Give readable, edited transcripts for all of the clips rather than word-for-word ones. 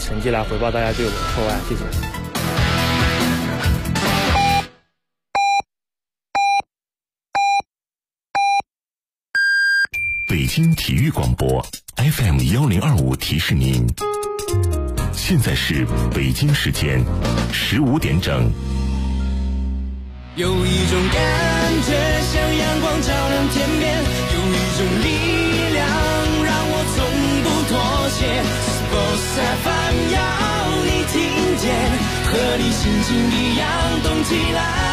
成绩来回报大家对我的厚爱，谢谢。 北京体育广播 FM1025 提示您，现在是北京时间15点整。 有一种感觉像阳光照亮天边，有一种力量让我从不妥协。Sports FM 要你听见，和你心情一样动起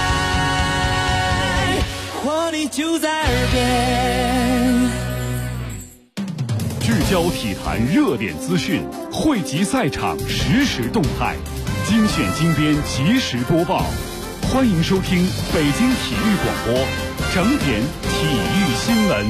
来，活力就在耳边。 聚焦体坛热点资讯，汇集赛场实时动态，精选精编及时播报。欢迎收听北京体育广播整点体育新闻。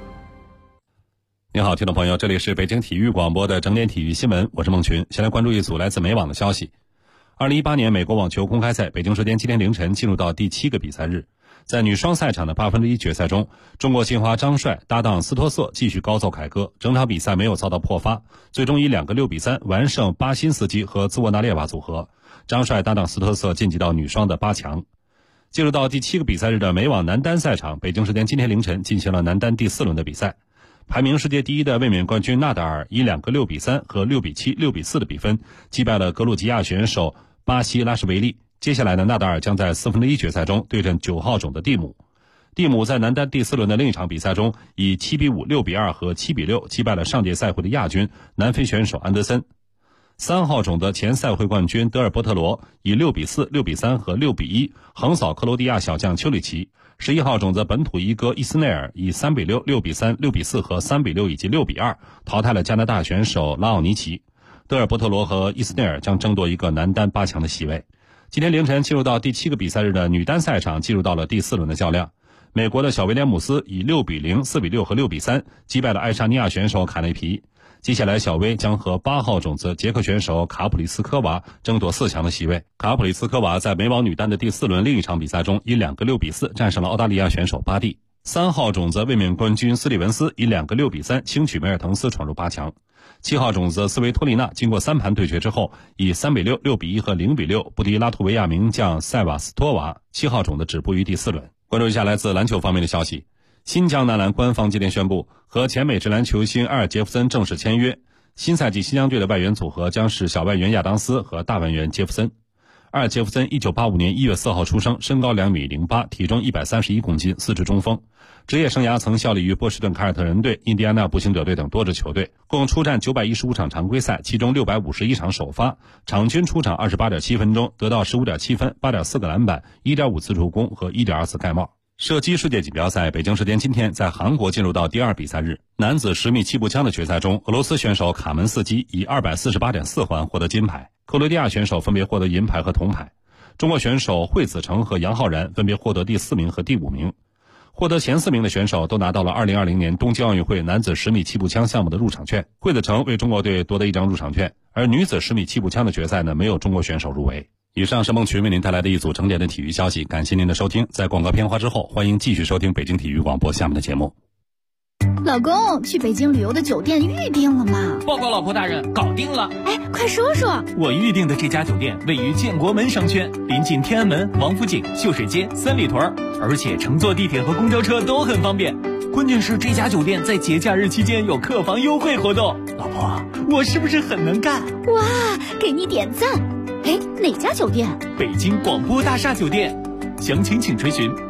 您好，听众朋友，这里是北京体育广播的整点体育新闻，我是孟群。先来关注一组来自美网的消息。2018年美国网球公开赛北京时间今天凌晨进入到第7个比赛日。在女双赛场的1/8决赛中，中国新花张帅搭档斯托瑟继续高奏凯歌，整场比赛没有遭到破发，最终以2个6比3完胜巴辛斯基和兹沃纳列娃组合。张帅搭档斯托瑟晋级到女双的8强。进入到第7个比赛日的美网男单赛场，北京时间今天凌晨进行了男单第4轮的比赛。排名世界第一的卫冕冠军纳达尔以2个6比3和6比7、6比4的比分击败了格鲁吉亚选手巴西拉什维利。接下来呢，纳达尔将在1/4决赛中对阵9号种的蒂姆。蒂姆在男单第4轮的另一场比赛中，以7比5、6比2和7比6击败了上届赛会的亚军南非选手安德森。3号种的前赛会冠军德尔波特罗以6比4、6比3和6比1横扫克罗地亚小将丘里奇。11号种子本土一哥伊斯内尔以3比6、6比3、6比4和3比6以及6比2淘汰了加拿大选手拉奥尼奇。德尔波特罗和伊斯内尔将争夺一个男单8强的席位。今天凌晨进入到第7个比赛日的女单赛场，进入到了第4轮的较量。美国的小威廉姆斯以6比0、4比6和6比3击败了爱沙尼亚选手卡内皮。接下来小威将和8号种子捷克选手卡普里斯科娃争夺4强的席位。卡普里斯科娃在美网女单的第4轮另一场比赛中以2个6比4战胜了澳大利亚选手巴蒂。3号种子卫冕冠军斯利文斯以2个6比3轻取梅尔滕斯闯入8强。7号种子斯维托利娜经过3盘对决之后，以3比6、6比1和0比6不敌拉脱维亚名将塞瓦斯托娃，7号种子止步于第4轮。关注一下来自篮球方面的消息。新疆男篮官方今天宣布，和前美职篮球星阿尔杰夫森正式签约。新赛季新疆队的外援组合将是小外援亚当斯和大外援杰夫森。阿尔杰夫森1985年1月4号出生，身高2米08，体重131公斤，四支中锋。职业生涯曾效力于波士顿凯尔特人队、印第安纳步行者队等多支球队，共出战915场常规赛，其中651场首发，场均出场28.7分钟，得到15.7分、8.4个篮板、1.5次助攻和1.2次盖帽。射击世界锦标赛北京时间今天在韩国进入到第2比赛日，男子10米气步枪的决赛中，俄罗斯选手卡门斯基以248.4环获得金牌，克罗地亚选手分别获得银牌和铜牌。中国选手惠子成和杨浩然分别获得第4名和第5名。获得前4名的选手都拿到了2020年东京奥运会男子10米气步枪项目的入场券。惠子成为中国队夺得1张入场券，而女子10米气步枪的决赛呢，没有中国选手入围。以上是孟群为您带来的一组整点的体育消息，感谢您的收听。在广告片花之后，欢迎继续收听北京体育广播下面的节目。 老公，去北京旅游的酒店预定了吗？ 报告老婆大人，搞定了。 哎，快说说。 我预定的这家酒店位于建国门商圈，临近天安门、王府井、秀水街、三里屯，而且乘坐地铁和公交车都很方便。关键是这家酒店在节假日期间有客房优惠活动。老婆，我是不是很能干？ 哇，给你点赞。哎，哪家酒店？ 北京广播大厦酒店。详情请垂询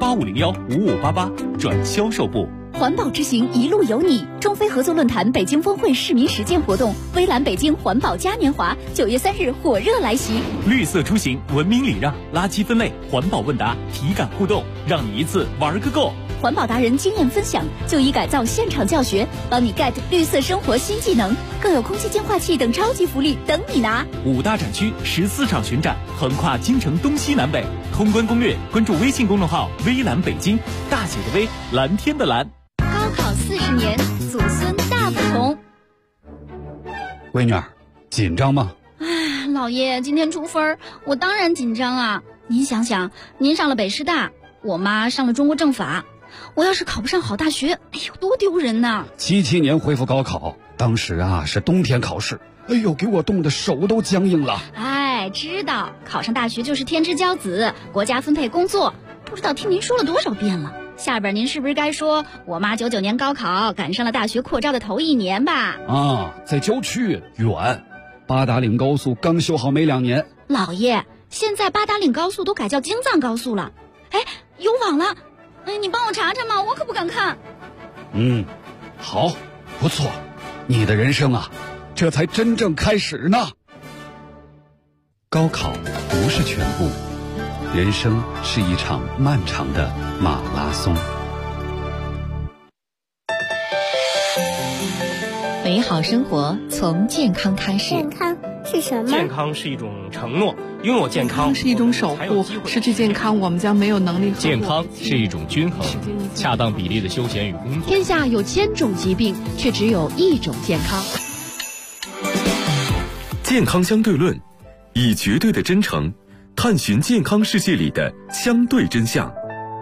8501-5588转销售部。 环保之行一路有你，中非合作论坛北京峰会市民实践活动，微蓝北京环保嘉年华9月3日火热来袭。 绿色出行，文明礼让，垃圾分类，环保问答，体感互动，让你一次玩个够。 环保达人经验分享，就医改造现场教学，帮你 get 绿色生活新技能，更有空气净化器等超级福利等你拿。 5大展区14场巡展，横跨京城东西南北。通关攻略，关注微信公众号微蓝北京，大写的微，蓝天的蓝。 高考40年，祖孙大不同。 闺女儿，紧张吗？ 哎，老爷，今天出分，我当然紧张啊。您想想，您上了北师大，我妈上了中国政法，我要是考不上好大学，哎呦，多丢人呐！ 77年恢复高考，当时啊是冬天考试， 哎呦，给我冻得手都僵硬了。 哎，知道考上大学就是天之骄子，国家分配工作，不知道听您说了多少遍了。下边您是不是该说我妈99年高考赶上了大学扩招的头1年吧？ 啊，在郊区远，八达岭高速刚修好没2年。 老爷，现在八达岭高速都改叫京藏高速了。哎，有网了，你帮我查查嘛，我可不敢看。 好，不错，你的人生啊，这才真正开始呢。高考不是全部，人生是一场漫长的马拉松。 美好生活从健康开始。 健康是什么？ 健康是一种承诺，拥有健康是一种守护，失去健康我们将没有能力。 健康是一种均衡，恰当比例的休闲与工作。 天下有1000种疾病，却只有1种健康。 健康相对论，以绝对的真诚探寻健康世界里的相对真相。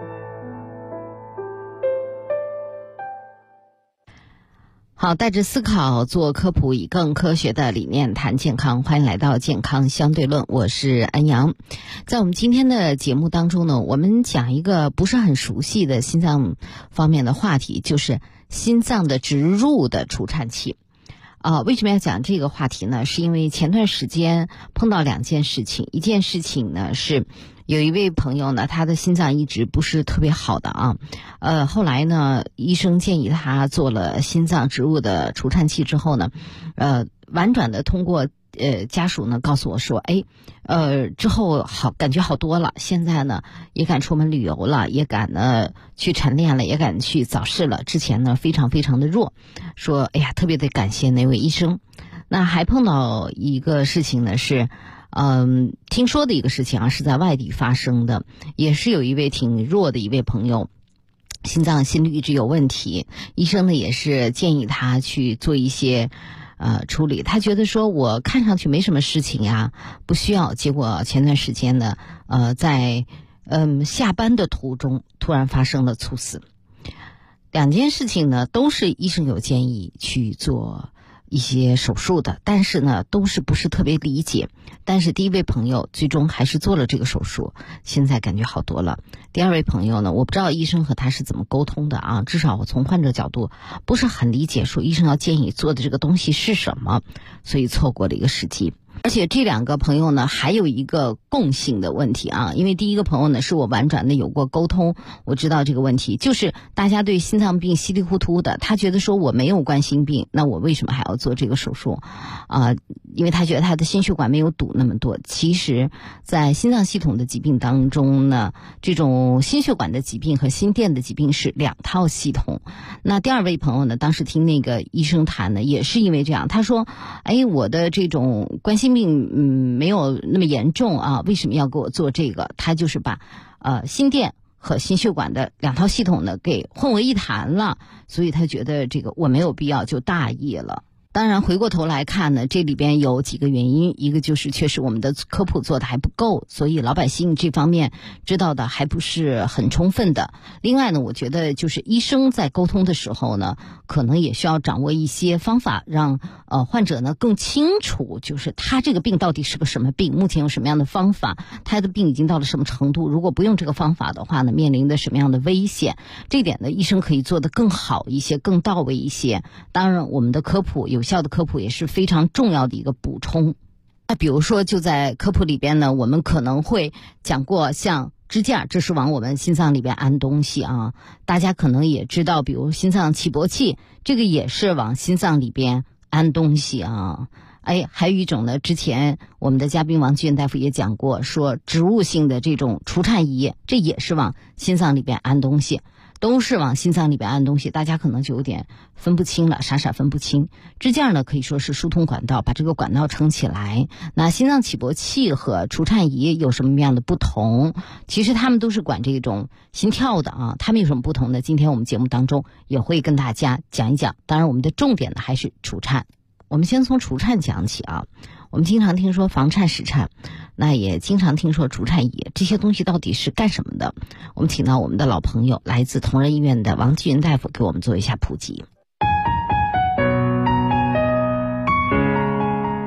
好，带着思考做科普，以更科学的理念谈健康。欢迎来到健康相对论，我是安阳。在我们今天的节目当中呢，我们讲一个不是很熟悉的心脏方面的话题，就是心脏的植入的除颤器。为什么要讲这个话题呢？是因为前段时间碰到2件事情。一件事情呢是有一位朋友呢，他的心脏一直不是特别好的啊。后来呢，医生建议他做了心脏植入的除颤器之后呢，婉转的通过家属呢告诉我说，之后感觉好多了，现在呢也敢出门旅游了，也敢呢去晨练了，也敢去早市了。之前呢非常非常的弱，说特别的感谢那位医生。那还碰到一个事情呢是。听说的一个事情啊，是在外地发生的，也是有一位挺弱的一位朋友，心率一直有问题，医生呢也是建议他去做一些处理。他觉得说我看上去没什么事情呀，不需要。结果前段时间呢，在下班的途中突然发生了猝死。2件事情呢，都是医生有建议去做一些手术的，但是呢都是不是特别理解。但是第一位朋友最终还是做了这个手术，现在感觉好多了。第2位朋友呢，我不知道医生和他是怎么沟通的啊，至少我从患者角度不是很理解说医生要建议做的这个东西是什么，所以错过了一个时机。而且这2个朋友呢还有一个共性的问题啊，因为第一个朋友呢是我婉转的有过沟通，我知道这个问题，就是大家对心脏病稀里糊涂的，他觉得说我没有冠心病，那我为什么还要做这个手术因为他觉得他的心血管没有堵那么多。其实在心脏系统的疾病当中呢，这种心血管的疾病和心电的疾病是2套系统。那第2位朋友呢，当时听那个医生谈呢，也是因为这样，他说我的这种冠心病没有那么严重啊，为什么要给我做这个？他就是把心电和心血管的2套系统呢给混为一谈了，所以他觉得这个我没有必要，就大意了。当然回过头来看呢，这里边有几个原因，一个就是确实我们的科普做的还不够，所以老百姓这方面知道的还不是很充分的。另外呢，我觉得就是医生在沟通的时候呢，可能也需要掌握一些方法，让患者呢更清楚，就是他这个病到底是个什么病，目前有什么样的方法，他的病已经到了什么程度，如果不用这个方法的话呢，面临的什么样的危险，这点呢医生可以做得更好一些，更到位一些。当然我们的科普有效的科普也是非常重要的一个补充。那比如说就在科普里边呢，我们可能会讲过像支架，这是往我们心脏里边安东西啊。大家可能也知道，比如心脏起搏器，这个也是往心脏里边安东西啊。还有一种呢，之前我们的嘉宾王继元大夫也讲过，说植入性的这种除颤仪，这也是往心脏里边安东西，都是往心脏里边安东西，大家可能就有点分不清了，傻分不清。支架呢可以说是疏通管道，把这个管道撑起来。那心脏起搏器和除颤仪有什么样的不同？其实他们都是管这种心跳的啊，他们有什么不同呢？今天我们节目当中也会跟大家讲一讲。当然我们的重点呢还是除颤。我们先从除颤讲起啊。我们经常听说房颤、室颤，那也经常听说除颤仪，这些东西到底是干什么的？我们请到我们的老朋友，来自同仁医院的王继元大夫给我们做一下普及。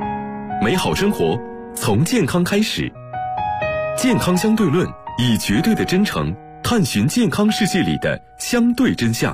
美好生活从健康开始。健康相对论，以绝对的真诚探寻健康世界里的相对真相。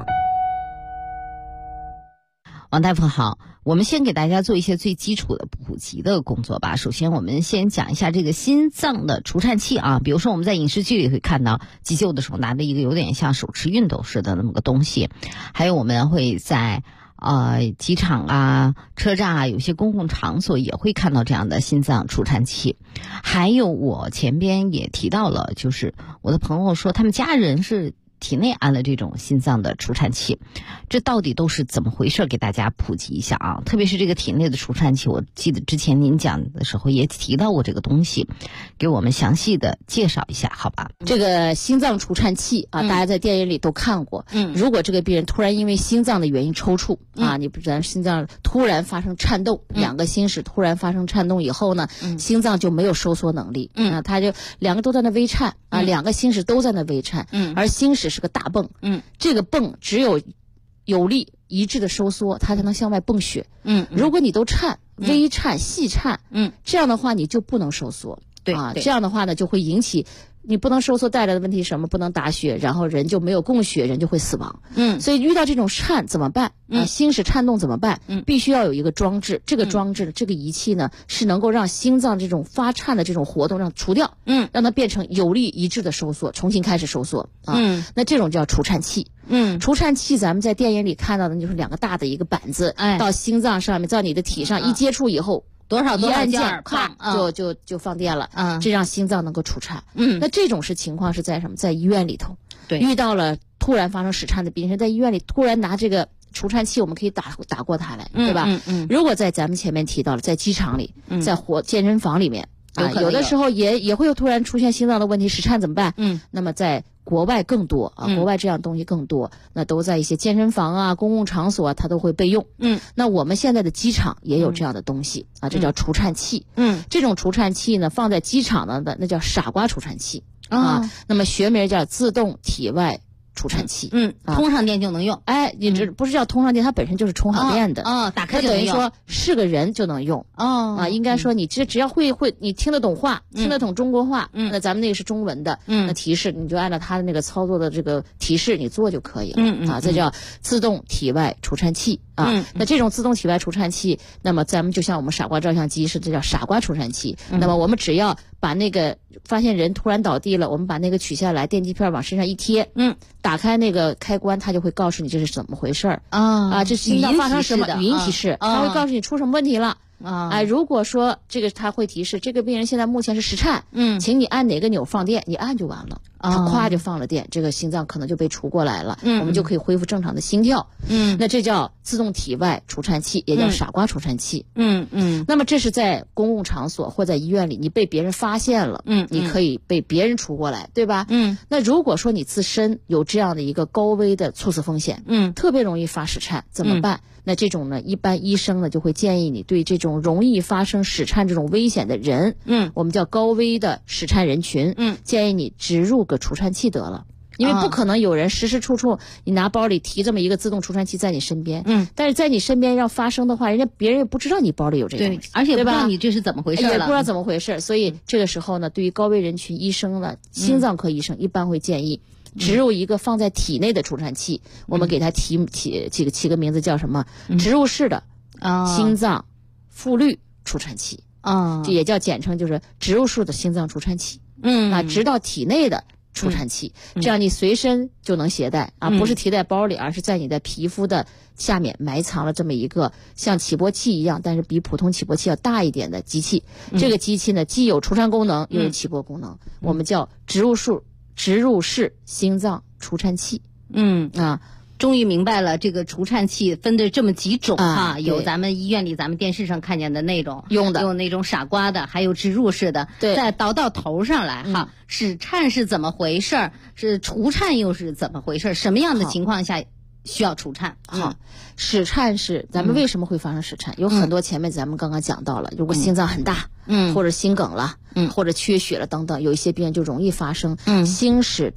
王大夫好，我们先给大家做一些最基础的普及的工作吧。首先我们先讲一下这个心脏的除颤器啊，比如说我们在影视剧里会看到急救的时候拿着一个有点像手持熨斗似的那么个东西，还有我们会在机场啊、车站啊，有些公共场所也会看到这样的心脏除颤器。还有我前边也提到了，就是我的朋友说他们家人是体内安了这种心脏的除颤器，这到底都是怎么回事？给大家普及一下啊！特别是这个体内的除颤器，我记得之前您讲的时候也提到过这个东西，给我们详细的介绍一下，好吧？ 这个心脏除颤器啊，大家在电影里都看过。如果这个病人突然因为心脏的原因抽搐啊，你不然心脏突然发生颤动，两个心室突然发生颤动以后呢，心脏就没有收缩能力，它就两个都在那微颤啊，两个心室都在那微颤，而心室是个大泵，这个泵只有力一致的收缩，它才能向外泵血。如果你都颤、微颤、细颤，这样的话你就不能收缩。对啊，这样的话呢就会引起你不能收缩带来的问题是什么？不能打血，然后人就没有供血，人就会死亡。所以遇到这种颤怎么办？心室颤动怎么办？必须要有一个装置，这个装置这个仪器呢是能够让心脏这种发颤的这种活动让除掉，让它变成有力一致的收缩，重新开始收缩啊。那这种叫除颤器。除颤器咱们在电影里看到的就是两个大的一个板子，到心脏上面，在你的体上一接触以后。 多少一按键， 啪， 就放电了，这让心脏能够除颤。那这种情况是在什么？在医院里头，对，遇到了突然发生室颤的病人，在医院里突然拿这个除颤器，我们可以打过他来，对吧？如果在咱们前面提到了，在机场里，在健身房里面啊，有的时候也会有突然出现心脏的问题，室颤怎么办？那么在国外更多啊，国外这样东西更多，那都在一些健身房啊、公共场所啊，它都会备用。那我们现在的机场也有这样的东西啊，这叫除颤器。这种除颤器呢，放在机场的那叫傻瓜除颤器啊，那么学名叫自动体外除颤器。 通上电就能用。 哎，你这不是叫通上电，它本身就是充好电的。 打开就能用。 等于说是个人就能用。应该说你只要会你听得懂话，听得懂中国话，那咱们那个是中文的，那提示你就按照它的那个操作的这个提示你做就可以了。这叫自动体外除颤器啊。那这种自动体外除颤器，那么咱们就像我们傻瓜照相机是这叫傻瓜除颤器。那么我们只要把那个发现人突然倒地了，我们把那个取下来，电击片往身上一贴，打开那个开关，它就会告诉你这是怎么回事儿这心脏发生什么语音提示，它会告诉你出什么问题了。如果说这个它会提示这个病人现在目前是室颤，请你按哪个钮放电，你按就完了，它咵就放了电，这个心脏可能就被除过来了，我们就可以恢复正常的心跳。那这叫自动体外除颤器，也叫傻瓜除颤器。那么这是在公共场所或在医院里，你被别人发现了，你可以被别人除过来，对吧？那如果说你自身有这样的一个高危的猝死风险，特别容易发室颤，怎么办？那这种呢，一般医生呢就会建议你对这种容易发生室颤这种危险的人，我们叫高危的室颤人群，建议你植入个除颤器得了。因为不可能有人时时处处你拿包里提这么一个自动除颤器在你身边，但是在你身边要发生的话，别人也不知道你包里有这个东西， 而且不知道你这是怎么回事了， 也不知道怎么回事，所以这个时候呢，对于高危人群，医生呢，心脏科医生一般会建议植入一个放在体内的除颤器，我们给它起个名字叫什么？植入式的心脏复律除颤器，这也叫简称就是植入式的心脏除颤器。植到体内的除颤器，这样你随身就能携带不是提在包里，而是在你的皮肤的下面埋藏了这么一个像起搏器一样，但是比普通起搏器要大一点的机器。这个机器呢，既有除颤功能，又有起搏功能，我们叫植入式心脏除颤器。 终于明白了，这个除颤器分的这么几种有咱们医院里咱们电视上看见的那种有那种傻瓜的，还有植入式的。再倒到头上来室颤是怎么回事？是除颤又是怎么回事？什么样的情况下需要除颤？ 室颤是咱们为什么会发生室颤？有很多前面咱们刚刚讲到了，如果心脏很大，或者心梗了，或者缺血了等等，有一些病人就容易发生心室的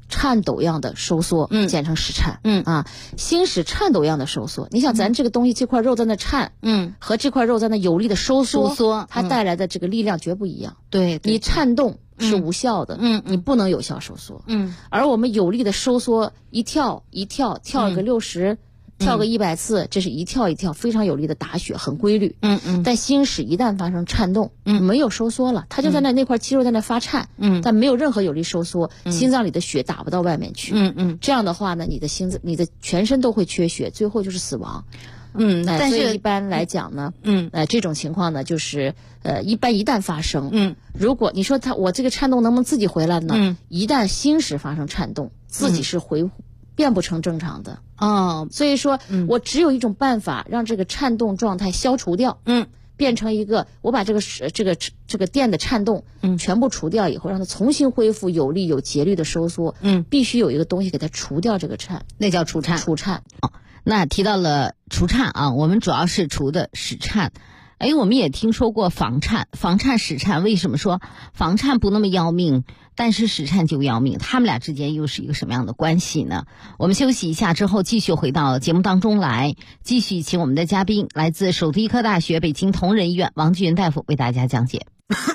颤抖样的收缩，简称室颤。心室颤抖样的收缩，你想咱这个东西这块肉在那颤，和这块肉在那有力的收缩，它带来的这个力量绝不一样。 对， 你颤动是无效的，你不能有效收缩。而我们有力的收缩，一跳个60。跳个100次，这是一跳一跳非常有力的打血，很规律。但心室一旦发生颤动，没有收缩了，它就在那块肌肉在那发颤，但没有任何有力收缩，心脏里的血打不到外面去。这样的话呢，你的全身都会缺血，最后就是死亡。但是一般来讲呢，这种情况呢，就是一旦发生，如果你说我这个颤动能不能自己回来呢？一旦心室发生颤动，自己是变不成正常的。所以说我只有一种办法，让这个颤动状态消除掉，变成一个我把这个电的颤动全部除掉以后，让它重新恢复有力有节律的收缩，必须有一个东西给它除掉这个颤， 那叫除颤。那提到了除颤啊，我们主要是除的室颤。我们也听说过房颤、室颤。为什么说房颤不那么要命，但是室颤就要命？他们俩之间又是一个什么样的关系呢？我们休息一下之后，继续回到节目当中来，继续请我们的嘉宾，来自首都医科大学北京同仁医院王巨云大夫为大家讲解。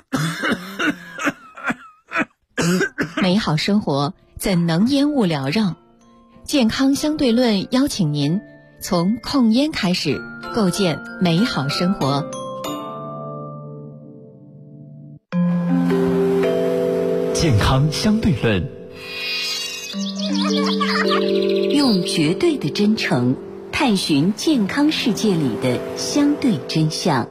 美好生活怎能烟雾缭绕？健康相对论邀请您从控烟开始，构建美好生活。 健康相对论， 用绝对的真诚探寻健康世界里的相对真相。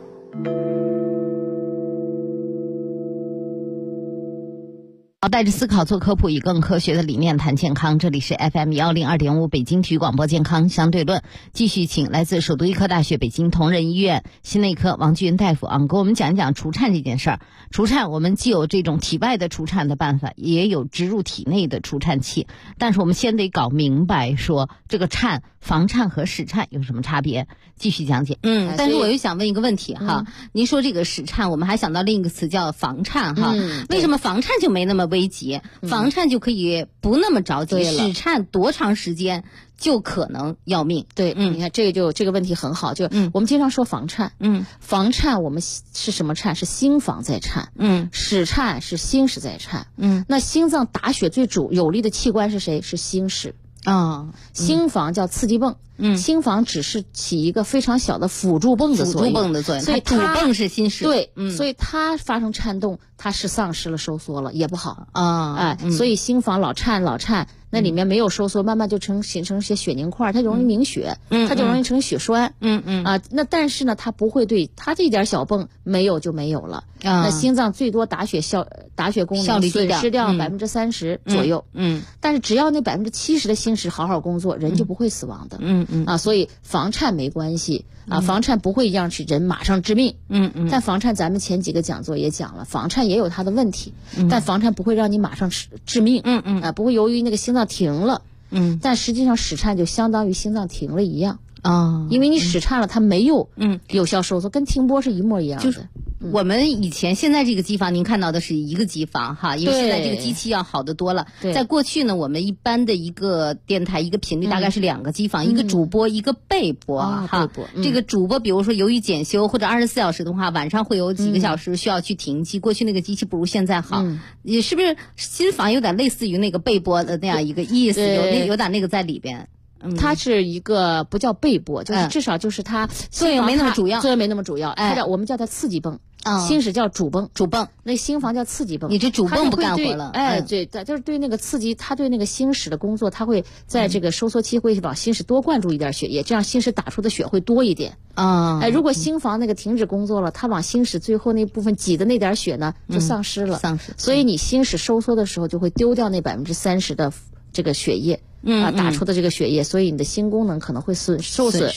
带着思考做科普，以更科学的理念谈健康。这里是 FM102.5 北京体育广播健康相对论，继续请来自首都医科大学北京同仁医院心内科王巨云大夫给我们讲一讲除颤这件事儿。除颤我们既有这种体外的除颤的办法，也有植入体内的除颤器，但是我们先得搞明白说这个颤、房颤和室颤有什么差别。继续讲解。但是我又想问一个问题哈，您说这个室颤，我们还想到另一个词叫房颤哈，为什么房颤就没那么危急，房颤就可以不那么着急，室颤多长时间就可能要命？ 对，你看这个问题很好，就我们经常说房颤，房颤我们是什么颤？是心房在颤，室颤是心室在颤，那心脏打血最有力的器官是谁？是心室。心房叫刺激泵，心房只是起一个非常小的辅助泵的作用，所以主泵是心室。 对，所以它发生颤动，它是丧失了收缩了，也不好所以心房老颤，那里面没有收缩，慢慢就形成一些血凝块，它容易凝血，它就容易成血栓。那但是呢，它不会对它这点小泵没有就没有了。那心脏最多打血功能损失掉30%左右。但是只要那70%的心室好好工作，人就不会死亡的。所以房颤没关系房颤不会让人马上致命。但房颤咱们前几个讲座也讲了，房颤也有它的问题，但房颤不会让你马上致命。不会由于那个心脏停了。但实际上室颤就相当于心脏停了一样。因为你室颤了，它没有有效收缩，跟停播是一模一样的。 就是我们现在这个机房，您看到的是一个机房哈，因为现在这个机器要好得多了。在过去呢，我们一般的一个电台一个频率大概是2个机房，一个主播一个备播哈。这个主播比如说由于检修或者24小时的话，晚上会有几个小时需要去停机。过去那个机器不如现在好，也是不是心房有点类似于那个备播的那样一个意思，有点那个在里边。 它是一个不叫备播，就是至少就是它作用没那么主要， 我们叫它刺激泵。心室叫主泵，那心房叫刺激泵。 你这主泵不干活了。 对，就是对那个刺激，它对那个心室的工作，它会在这个收缩期会往心室多灌注一点血液，这样心室打出的血会多一点。如果心房那个停止工作了，它往心室最后那部分挤的那点血呢，就丧失了。所以你心室收缩的时候，就会丢掉那30%的这个血液。打出的这个血液，所以你的心功能可能会受损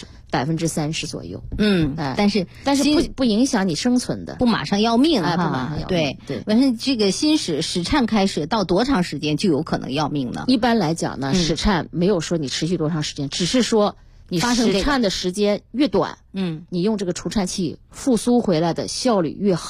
30%左右。但是不影响你生存的， 不马上要命不马上要命。 对。完事这个心室颤开始到多长时间就有可能要命呢？ 一般来讲呢，室颤没有说你持续多长时间，只是说你室颤的时间越短，你用这个除颤器复苏回来的效率越好。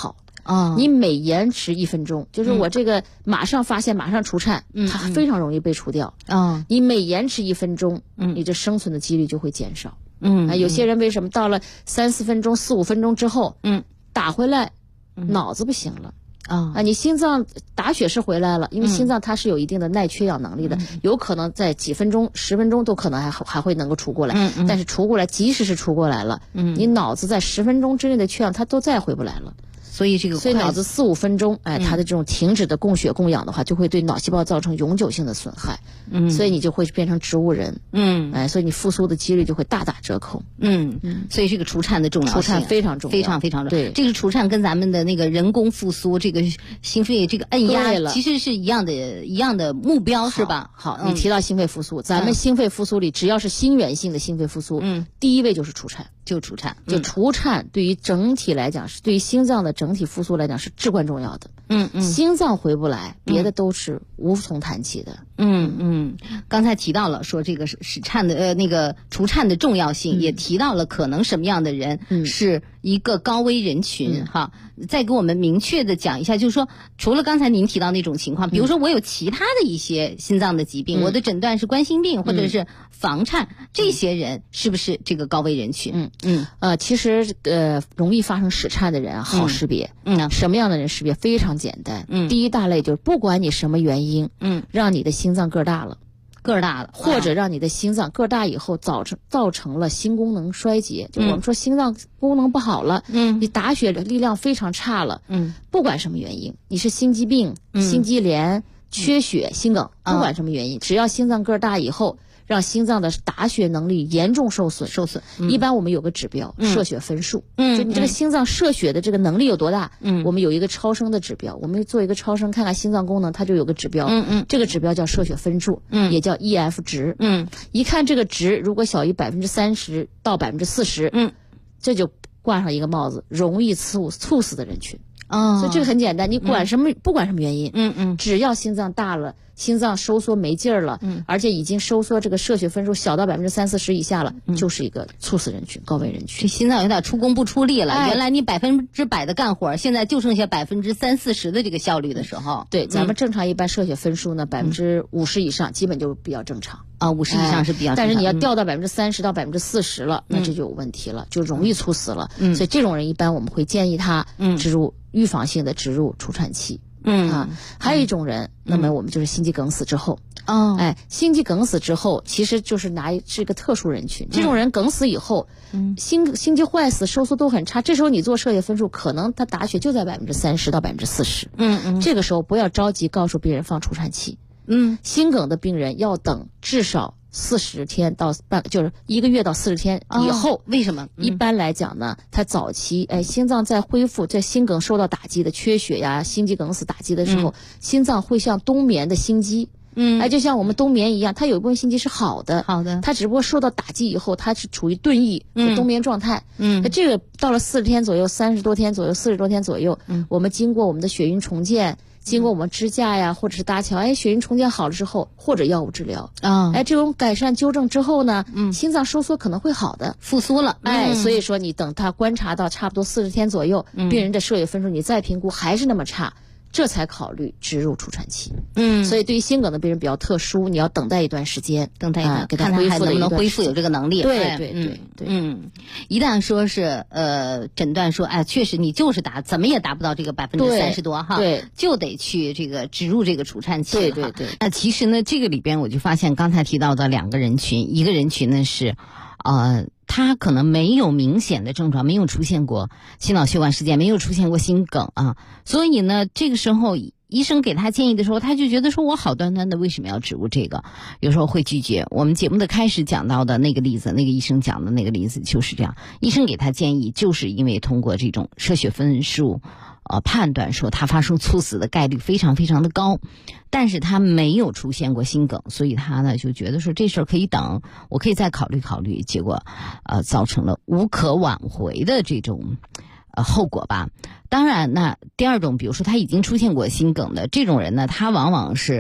你每延迟1分钟，就是我这个马上发现马上除颤，它非常容易被除掉。你每延迟1分钟，你这生存的几率就会减少。有些人为什么到了3、4分钟、4、5分钟之后，打回来，脑子不行了。你心脏打血是回来了，因为心脏它是有一定的耐缺氧能力的，有可能在几分钟、10分钟都可能还会能够除过来。但是除过来，即使是除过来了，你脑子在10分钟之内的缺氧它都再回不来了。 所以脑子4、5分钟，它的这种停止的供血供氧的话，就会对脑细胞造成永久性的损害。所以你就会变成植物人。所以你复苏的几率就会大打折扣。 所以这个除颤的重要性， 除颤非常重要， 非常非常重要。 对， 这个除颤跟咱们的那个人工复苏，这个心肺这个按压，其实是一样的目标，是吧？ 好，你提到心肺复苏，咱们心肺复苏里只要是心源性的心肺复苏，第一位就是除颤。 就除颤， 除颤对于整体来讲，是对于心脏的整体复苏来讲是至关重要的。心脏回不来，别的都是无从谈起的。 刚才提到了说这个使颤的那个除颤的重要性，也提到了可能什么样的人是一个高危人群哈。再给我们明确的讲一下，就是说除了刚才您提到那种情况，比如说我有其他的一些心脏的疾病，我的诊断是冠心病或者是房颤，这些人是不是这个高危人群？ 其实容易发生室颤的人好识别。什么样的人识别非常简单。第一大类就是不管你什么原因，让你的心脏个儿大了，或者让你的心脏个儿大以后造成了心功能衰竭，就我们说心脏功能不好了，你打血的力量非常差了，不管什么原因，你是心肌病、心肌炎、缺血、心梗，不管什么原因，只要心脏个儿大以后，让心脏的打血能力严重受损，一般我们有个指标，射血分数，就你这个心脏射血的这个能力有多大，我们有一个超声的指标，我们做一个超声看看心脏功能，它就有个指标，这个指标叫射血分数，也叫 EF 值，一看这个值如果小于30%到40%，这就挂上一个帽子，容易猝死的人群。所以这个很简单，你不管什么原因，只要心脏大了，心脏收缩没劲儿了，而且已经收缩这个射血分数小到30%、40%以下了，就是一个猝死人群、高危人群。 这心脏有点出工不出力了，原来你100%的干活，现在就剩下30%、40%的这个效率的时候。 对，咱们正常一般射血分数呢50%以上，基本就比较正常。 50%以上是比较正常。 但是你要掉到30%到40%了，那这就有问题了，就容易猝死了。所以这种人一般我们会建议他植入预防性的植入除颤器。还有一种人，那么我们就是心肌梗死之后。心肌梗死之后，其实就是是一个特殊人群。这种人梗死以后，心肌坏死，收缩都很差。这时候你做射血分数，可能他打血就在30%到40%。这个时候不要着急告诉别人放除颤器。心梗的病人要等至少40天到就是1个月到40天以后。 为什么？ 一般来讲呢，他早期心脏在恢复，在心梗受到打击的缺血呀、心肌梗死打击的时候，心脏会像冬眠的心肌。就像我们冬眠一样，它有一部分心肌是好的，它只不过受到打击以后，它是处于顿役和冬眠状态。那这个到了40天左右、30多天左右、40多天左右，我们经过我们的血晕重建，经过我们支架呀，或者是搭桥，血晕重建好了之后，或者药物治疗，这种改善纠正之后呢，心脏收缩可能会好的， 复苏了。 所以说你等他观察到差不多40天左右，病人的射血分数你再评估还是那么差，这才考虑植入除颤器。所以对于心梗的病人比较特殊，你要等待一段时间，给他恢复的一段时间， 能不能恢复有这个能力。 对。 一旦说是诊断说确实你就是怎么也达不到这个30%多哈， 对， 就得去这个植入这个除颤器。 对。 那其实呢，这个里边我就发现刚才提到的2个人群，一个人群呢是他可能没有明显的症状，没有出现过心脑血管事件，没有出现过心梗啊，所以呢，这个时候医生给他建议的时候，他就觉得说我好端端的为什么要植入这个，有时候会拒绝。我们节目的开始讲到的那个例子，那个医生讲的那个例子就是这样，医生给他建议就是因为通过这种射血分数判断说他发生猝死的概率非常非常的高，但是他没有出现过心梗，所以他呢就觉得说这事儿可以等，我可以再考虑考虑，结果造成了无可挽回的这种后果吧。当然那第二种，比如说他已经出现过心梗的这种人呢，他往往是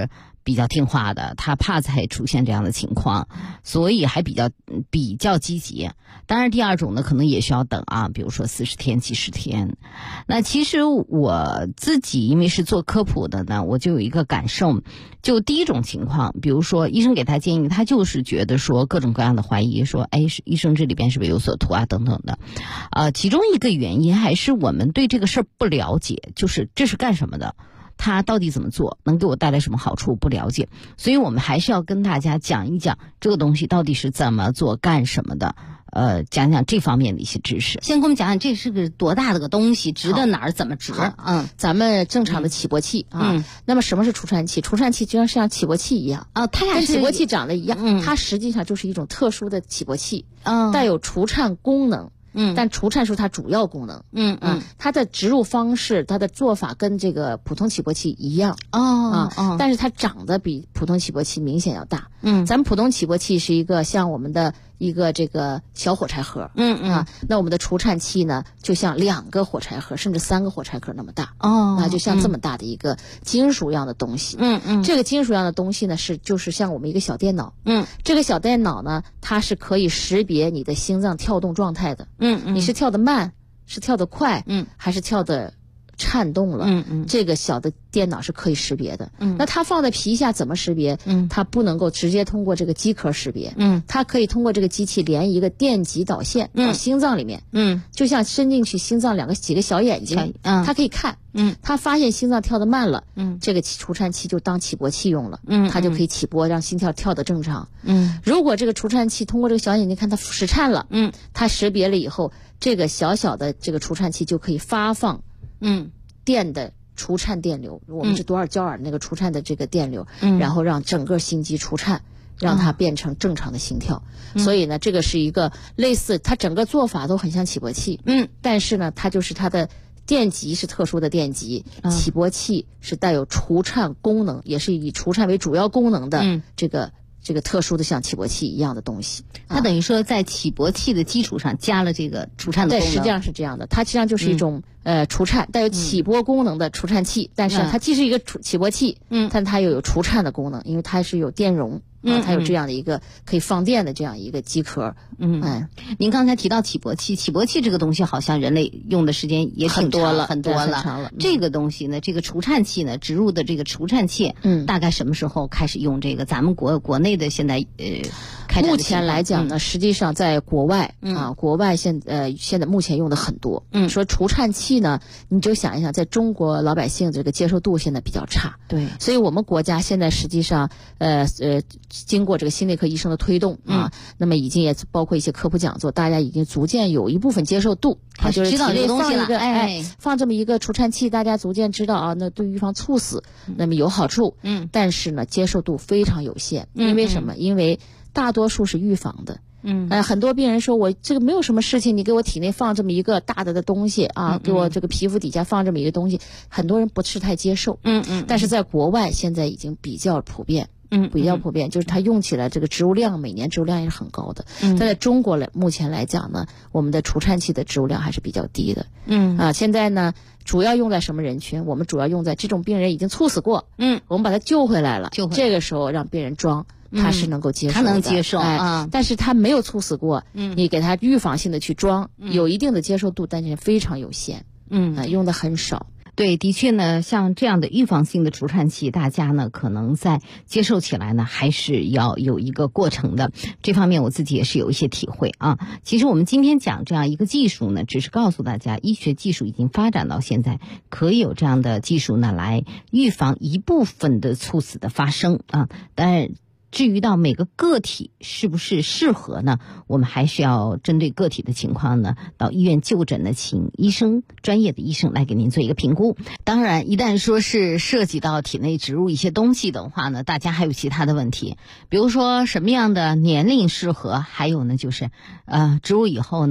比较听话的，他怕再出现这样的情况，所以还比较积极。当然第二种呢可能也需要等啊，比如说40天70天。那其实我自己因为是做科普的呢，我就有一个感受，就第一种情况，比如说医生给他建议，他就是觉得说各种各样的怀疑，说医生这里边是不是有所图啊等等的。其中一个原因还是我们对这个事儿不了解，就是这是干什么的，他到底怎么做，能给我带来什么好处不了解，所以我们还是要跟大家讲一讲这个东西到底是怎么做干什么的，讲讲这方面的一些知识。先给我们讲讲这是个多大的个东西，植到哪儿怎么植。 咱们正常的起搏器那么什么是除颤器？除颤器就像起搏器一样它俩跟起搏器长得一样，它实际上就是一种特殊的起搏器，带有除颤功能。但除颤是它主要功能。它的植入方式，它的做法跟这个普通起搏器一样但是它长得比普通起搏器明显要大。咱们普通起搏器是一个像我们的一个这个小火柴盒。那我们的除颤器呢，就像2个火柴盒甚至3个火柴盒那么大。那就像这么大的一个金属样的东西。这个金属样的东西呢，就是像我们一个小电脑。这个小电脑呢，它是可以识别你的心脏跳动状态的。你是跳得慢，是跳得快，还是跳得颤动了？这个小的电脑是可以识别的。那它放在皮下怎么识别？它不能够直接通过这个机壳识别。它可以通过这个机器连一个电极导线到心脏里面。就像伸进去心脏几个小眼睛，它可以看。它发现心脏跳得慢了，这个除颤器就当起搏器用了。它就可以起搏，让心跳跳得正常。如果这个除颤器通过这个小眼睛看它室颤了，它识别了以后，这个小小的这个除颤器就可以发放电的除颤电流，我们是多少焦耳那个除颤的这个电流，然后让整个心肌除颤，让它变成正常的心跳。所以呢，这个是一个类似，它整个做法都很像起搏器。但是呢，它就是它的电极是特殊的电极，起搏器是带有除颤功能，也是以除颤为主要功能的这个特殊的像起搏器一样的东西。 它等于说在起搏器的基础上加了这个除颤的功能。 对，实际上是这样的，它实际上就是一种除颤带有起搏功能的除颤器，但是它既是一个起搏器，但它又有除颤的功能，因为它是有电容。它有这样的一个可以放电的这样一个机壳。 您刚才提到起搏器，起搏器这个东西好像人类用的时间也挺多了，很多了。这个东西呢，这个除颤器呢，植入的这个除颤器，大概什么时候开始用这个？咱们国内的现在目前来讲呢，实际上在国外国外现在目前用的很多。说除颤器呢，你就想一想，在中国老百姓这个接受度现在比较差。 对， 所以我们国家现在实际上经过这个心内科医生的推动那么已经也包括一些科普讲座，大家已经逐渐有一部分接受度，就是知道这个东西了。 放这么一个除颤器，大家逐渐知道那对预防猝死那么有好处。但是呢，接受度非常有限。因为什么？因为大多数是预防的。很多病人说我这个没有什么事情，你给我体内放这么一个大的东西给我这个皮肤底下放这么一个东西，很多人不是太接受。但是在国外现在已经比较普遍。就是它用起来这个植入量，每年植入量也是很高的。但在中国目前来讲呢，我们的除颤器的植入量还是比较低的。现在呢，主要用在什么人群？我们主要用在这种病人已经猝死过，我们把他救回来了，这个时候让病人装，他是能够接受的， 他能接受但是他没有猝死过，你给他预防性的去装，有一定的接受度，但是非常有限，用的很少。 对，的确呢，像这样的预防性的除颤器，大家呢可能在接受起来呢，还是要有一个过程的。这方面我自己也是有一些体会啊。其实我们今天讲这样一个技术呢，只是告诉大家，医学技术已经发展到现在，可以有这样的技术呢来预防一部分的猝死的发生啊。当然，至于到每个个体是不是适合呢，我们还需要针对个体的情况呢，到医院就诊呢，请专业的医生来给您做一个评估。当然，一旦说是涉及到体内植入一些东西的话呢，大家还有其他的问题，比如说什么样的年龄适合，还有呢就是植入以后呢，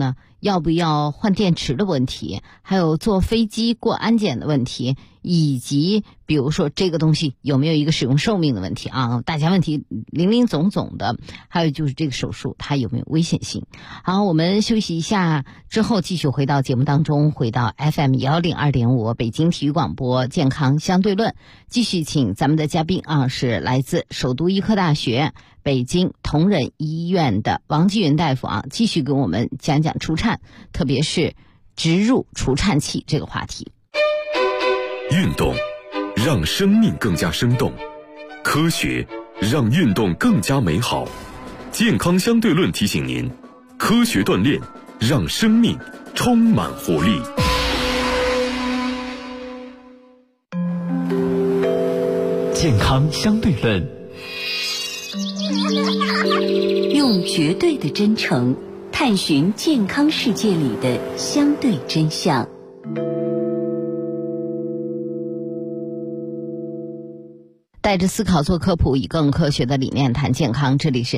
要不要换电池的问题，还有坐飞机过安检的问题，以及比如说这个东西有没有一个使用寿命的问题啊，大家问题林林总总的，还有就是这个手术它有没有危险性。好，我们休息一下之后继续回到节目当中，回到 FM102.5 北京体育广播健康相对论，继续请咱们的嘉宾啊是来自首都医科大学北京同仁医院的王继云大夫啊，继续跟我们讲讲除颤，特别是植入除颤器这个话题。 运动让生命更加生动，科学让运动更加美好。健康相对论提醒您，科学锻炼让生命充满活力。 健康相对论， 用绝对的真诚探寻健康世界里的相对真相。 带着思考做科普，以更科学的理念谈健康。这里是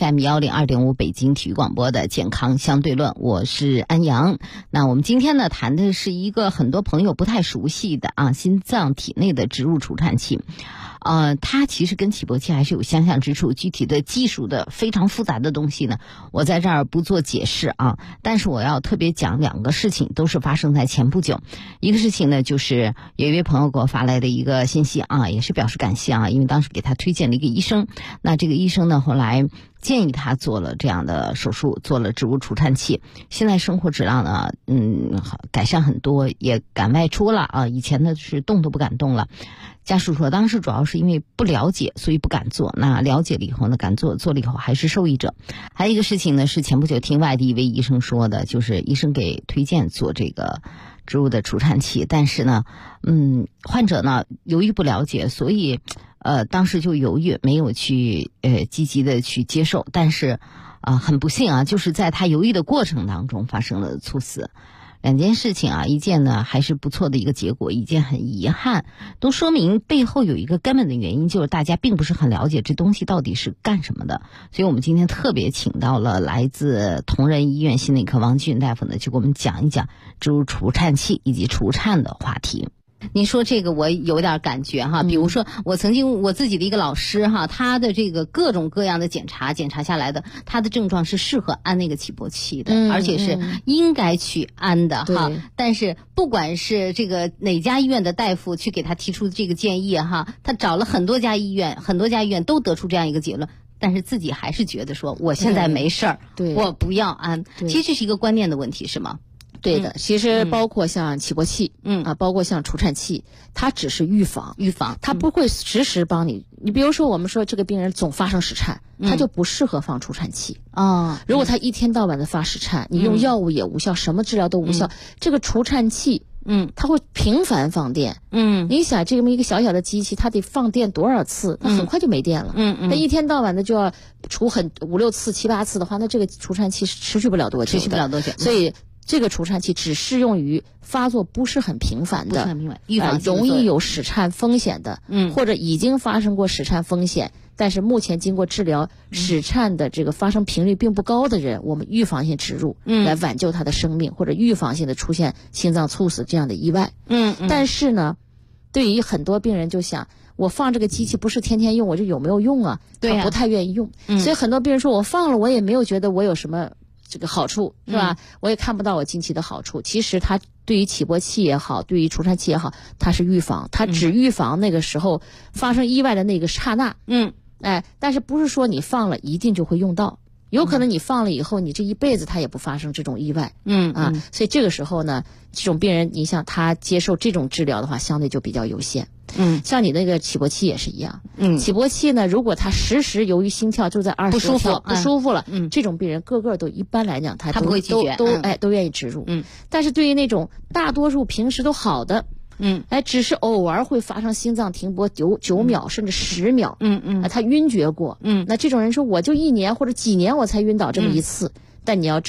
FM102.5 北京体育广播的健康相对论，我是安阳。那我们今天呢谈的是一个很多朋友不太熟悉的啊，心脏体内的植入除颤器。它其实跟起搏器还是有相像之处，具体的技术的非常复杂的东西呢，我在这儿不做解释啊。但是我要特别讲两个事情，都是发生在前不久。一个事情呢，就是有一位朋友给我发来的一个信息啊，也是表示感谢啊，因为当时给他推荐了一个医生，那这个医生呢后来建议他做了这样的手术，做了植入除颤器，现在生活质量呢改善很多，也敢外出了啊，以前呢是动都不敢动了。家属说当时主要是因为不了解，所以不敢做，那了解了以后呢敢做，做了以后还是受益者。还有一个事情呢是前不久听外地一位医生说的，就是医生给推荐做这个植入的除颤器，但是呢患者呢由于不了解，所以当时就犹豫，没有去积极的去接受。但是很不幸啊，就是在他犹豫的过程当中发生了猝死。两件事情啊，一件呢还是不错的一个结果，一件很遗憾，都说明背后有一个根本的原因，就是大家并不是很了解这东西到底是干什么的。所以我们今天特别请到了来自同仁医院心内科王继云大夫呢，就给我们讲一讲植入除颤器以及除颤的话题。您说这个我有点感觉哈，比如说我曾经我自己的一个老师哈，他的这个各种各样的检查下来的，他的症状是适合安那个起搏器的，而且是应该去安的哈。但是不管是这个哪家医院的大夫去给他提出这个建议哈，他找了很多家医院都得出这样一个结论，但是自己还是觉得说我现在没事儿，我不要安。其实这是一个观念的问题，是吗？ 对的，其实包括像起搏器，包括像除颤器，它只是预防，它不会实时帮你。你比如说，我们说这个病人总发生室颤，他就不适合放除颤器啊。如果他一天到晚的发室颤，你用药物也无效，什么治疗都无效，这个除颤器，它会频繁放电，你想这么一个小小的机器，它得放电多少次？那很快就没电了，那一天到晚的就要除5、6次、7、8次的话，那这个除颤器持续不了多久，所以。这个除颤器只适用于发作不是很频繁的，预防容易有室颤风险的，或者已经发生过室颤风险，但是目前经过治疗室颤的这个发生频率并不高的人，我们预防性植入，来挽救他的生命，或者预防性的出现心脏猝死这样的意外。但是呢，对于很多病人就想，我放这个机器不是天天用，我就有没有用啊？他不太愿意用，所以很多病人说我放了，我也没有觉得我有什么。这个好处是吧？我也看不到我近期的好处。其实它对于起搏器也好，对于除颤器也好，它是预防，它只预防那个时候发生意外的那个刹那。但是不是说你放了一定就会用到？有可能你放了以后，你这一辈子它也不发生这种意外。所以这个时候呢，这种病人，你像他接受这种治疗的话，相对就比较有限。像你那个起搏器也是一样。起搏器呢，如果他时由于心跳就在20多不舒服了，这种病人个个都一般来讲他不会拒绝， 都愿意植入。但是对于那种大多数平时都好的，只是偶尔会发生心脏停搏9秒甚至10秒，他晕厥过，那这种人说我就1年或者几年我才晕倒这么一次，但你要知道，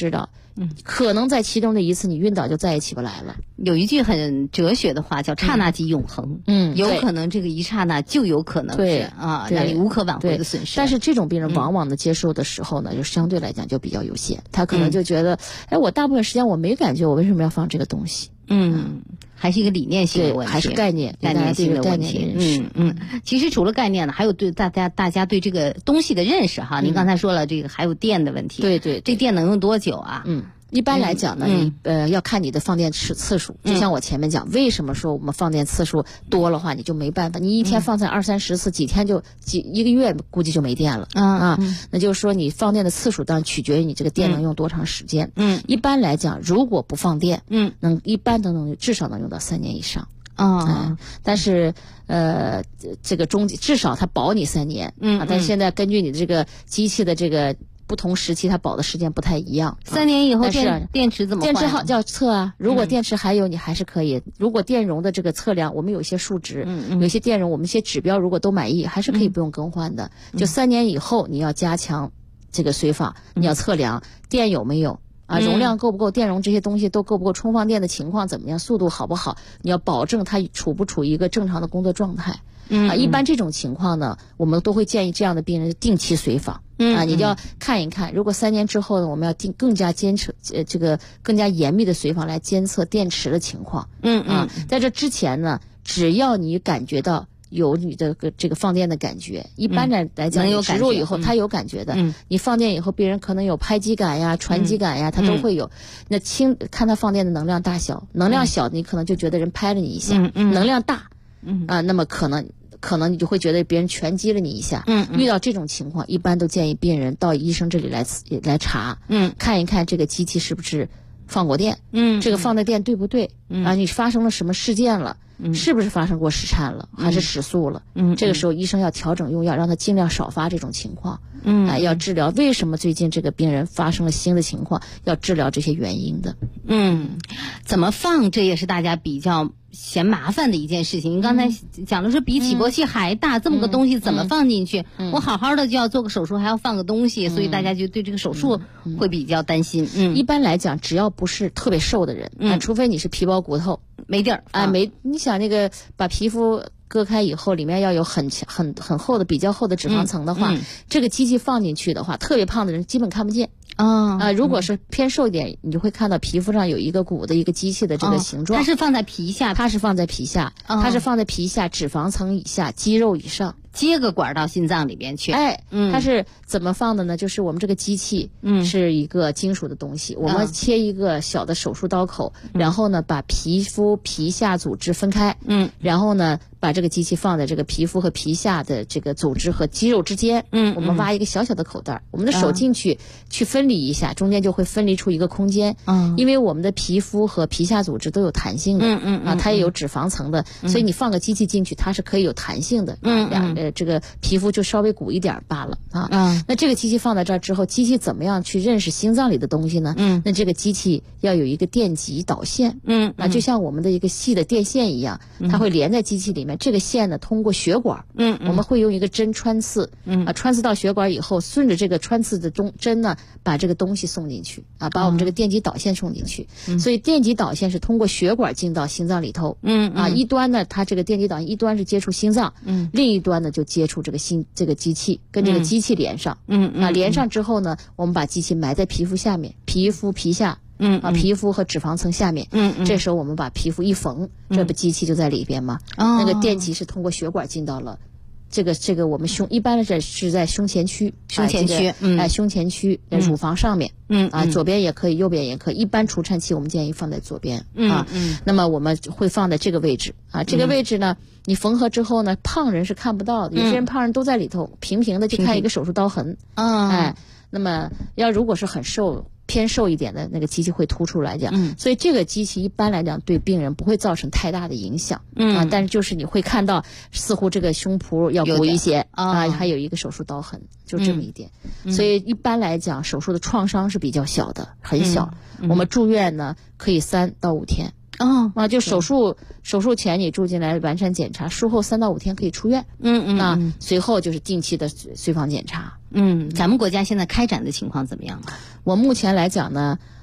可能在其中的一次你晕倒就再也起不来了。 有一句很哲学的话叫刹那即永恒，有可能这个一刹那就有可能是让你无可挽回的损失。 但是这种病人往往的接受的时候呢，就相对来讲就比较有限，他可能就觉得，我大部分时间我没感觉，我为什么要放这个东西？ 还是一个理念性的问题， 还是概念性的问题。其实除了概念呢，还有对大家对这个东西的认识哈。您刚才说了这个还有电的问题， 对， 这电能用多久啊？ 一般来讲呢，你要看你的放电次数。就像我前面讲，为什么说我们放电次数多了话，你就没办法，你一天放在20-30次，几天就一个月估计就没电了那就是说你放电的次数当然取决于你这个电能用多长时间。一般来讲，如果不放电，一般都能至少能用到3年以上。但是这个至少它保你3年。但是现在根据你这个机器的这个不同时期它保的时间不太一样。 3年以后电池怎么换？ 电池好要测啊，如果电池还有你还是可以。如果电容的这个测量，我们有一些数值，有些电容我们一些指标如果都满意，还是可以不用更换的。就3年以后你要加强这个随访，你要测量电有没有容量够不够，电容这些东西都够不够，充放电的情况怎么样，速度好不好，你要保证它处不处于一个正常的工作状态。一般这种情况呢，我们都会建议这样的病人定期随访。你就要看一看，如果3年之后呢，我们要更加更加严密的随访来监测电池的情况。在这之前呢，只要你感觉到有你的这个放电的感觉，一般来讲，你植入以后他有感觉的。你放电以后，病人可能有拍击感呀、传击感呀，他都会有。那看他放电的能量大小，能量小，你可能就觉得人拍了你一下；能量大，那么可能你就会觉得别人拳击了你一下。遇到这种情况，一般都建议病人到医生这里来查，看一看这个机器是不是放过电，这个放的电对不对，你发生了什么事件了，是不是发生过室颤了，还是室速了，这个时候医生要调整用药，让他尽量少发这种情况。要治疗为什么最近这个病人发生了新的情况，要治疗这些原因的。 怎么放，这也是大家比较嫌麻烦的一件事情。您刚才讲的是比起搏器还大，这么个东西怎么放进去？我好好的就要做个手术，还要放个东西，所以大家就对这个手术会比较担心。 一般来讲，只要不是特别瘦的人，除非你是皮包骨头没地儿你想那个把皮肤割开以后，里面要有很厚的比较厚的脂肪层的话，这个机器放进去的话，特别胖的人基本看不见。如果是偏瘦一点，你就会看到皮肤上有一个鼓的一个机器的这个形状。 它是放在皮下， 它是放在皮下，它是放在皮下脂肪层以下，肌肉以上， 接个管到心脏里边去。 它是怎么放的呢？就是我们这个机器是一个金属的东西，我们切一个小的手术刀口，然后呢把皮肤皮下组织分开，然后呢把这个机器放在这个皮肤和皮下的这个组织和肌肉之间，我们挖一个小小的口袋，我们的手进去去分离一下，中间就会分离出一个空间。因为我们的皮肤和皮下组织都有弹性的，它也有脂肪层的，所以你放个机器进去，它是可以有弹性的。这个皮肤就稍微鼓一点罢了那这个机器放在这儿之后，机器怎么样去认识心脏里的东西呢？那这个机器要有一个电极导线，就像我们的一个细的电线一样，它会连在机器里面。这个线呢，通过血管，我们会用一个针穿刺，穿刺到血管以后，顺着这个穿刺的针呢，把这个东西送进去，把我们这个电极导线送进去。所以电极导线是通过血管进到心脏里头，一端呢，它这个电极导线一端是接触心脏，另一端呢就接触这个机器，跟这个机器连上，连上之后呢，我们把机器埋在皮肤下面，皮肤皮下。皮肤和脂肪层下面，这时候我们把皮肤一缝，这不机器就在里边嘛。那个电极是通过血管进到了这个我们一般是在胸前区，胸前区乳房上面，左边也可以，右边也可以。一般除颤器我们建议放在左边那么我们会放在这个位置这个位置呢，你缝合之后呢，胖人是看不到的，有些人胖人都在里头平平的，就看一个手术刀痕。那么如果是很瘦。偏瘦一点的那个机器会凸出来讲，所以这个机器一般来讲对病人不会造成太大的影响，但是就是你会看到似乎这个胸脯要鼓一些还有一个手术刀痕，就这么一点。所以一般来讲手术的创伤是比较小的，很小。我们住院呢可以3到5天。就手术前你住进来完善检查，术后3到5天可以出院。随后就是定期的随访检查。 咱们国家现在开展的情况怎么样？ 我目前来讲呢，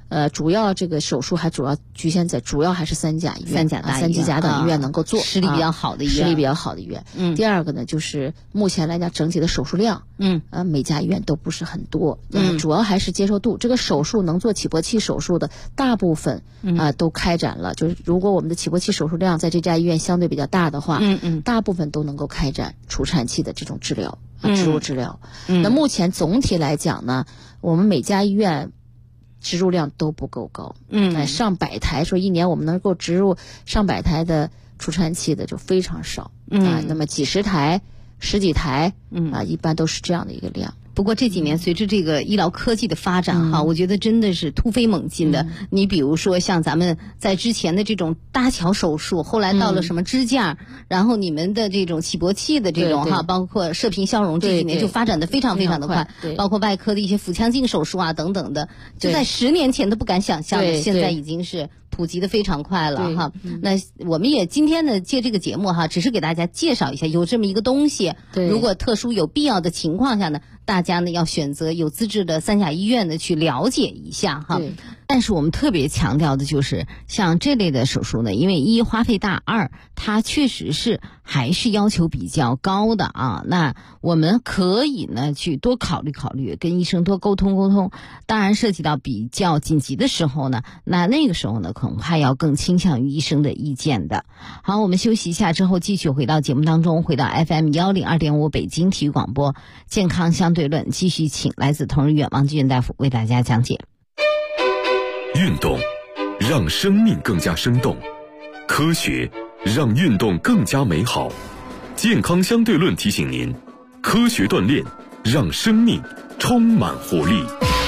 主要这个手术还主要局限在主要还是三甲医院、三级甲等医院能够做， 实力比较好的医院， 实力比较好的医院。第二个呢，就是目前来讲整体的手术量，每家医院都不是很多，主要还是接受度。这个手术能做起搏器手术的大部分都开展了，就是如果我们的起搏器手术量在这家医院相对比较大的话，大部分都能够开展除颤器的这种治疗。植入治疗，那目前总体来讲呢，我们每家医院植入量都不够高，上百台，说一年我们能够植入上百台的除颤器的就非常少，那么几十台、十几台，一般都是这样的一个量。 不过这几年随着这个医疗科技的发展我觉得真的是突飞猛进的。你比如说像咱们在之前的这种搭桥手术，后来到了什么支架，然后你们的这种起搏器的这种包括射频消融，这几年就发展的非常非常的快，包括外科的一些腹腔镜手术等等的，就在10年前都不敢想象的，现在已经是普及的非常快了那我们也今天呢借这个节目只是给大家介绍一下有这么一个东西，如果特殊有必要的情况下呢，大家呢要选择有资质的三甲医院呢去了解一下但是我们特别强调的就是像这类的手术呢，因为一花费大，二它确实是还是要求比较高的那我们可以呢去多考虑考虑，跟医生多沟通。当然涉及到比较紧急的时候呢，那个时候呢恐怕要更倾向于医生的意见的。好，我们休息一下之后继续回到节目当中，回到 FM 102.5北京体育广播健康相对论，继续请来自同仁医院王继元大夫为大家讲解。 运动让生命更加生动，科学让运动更加美好。健康相对论提醒您，科学锻炼让生命充满活力。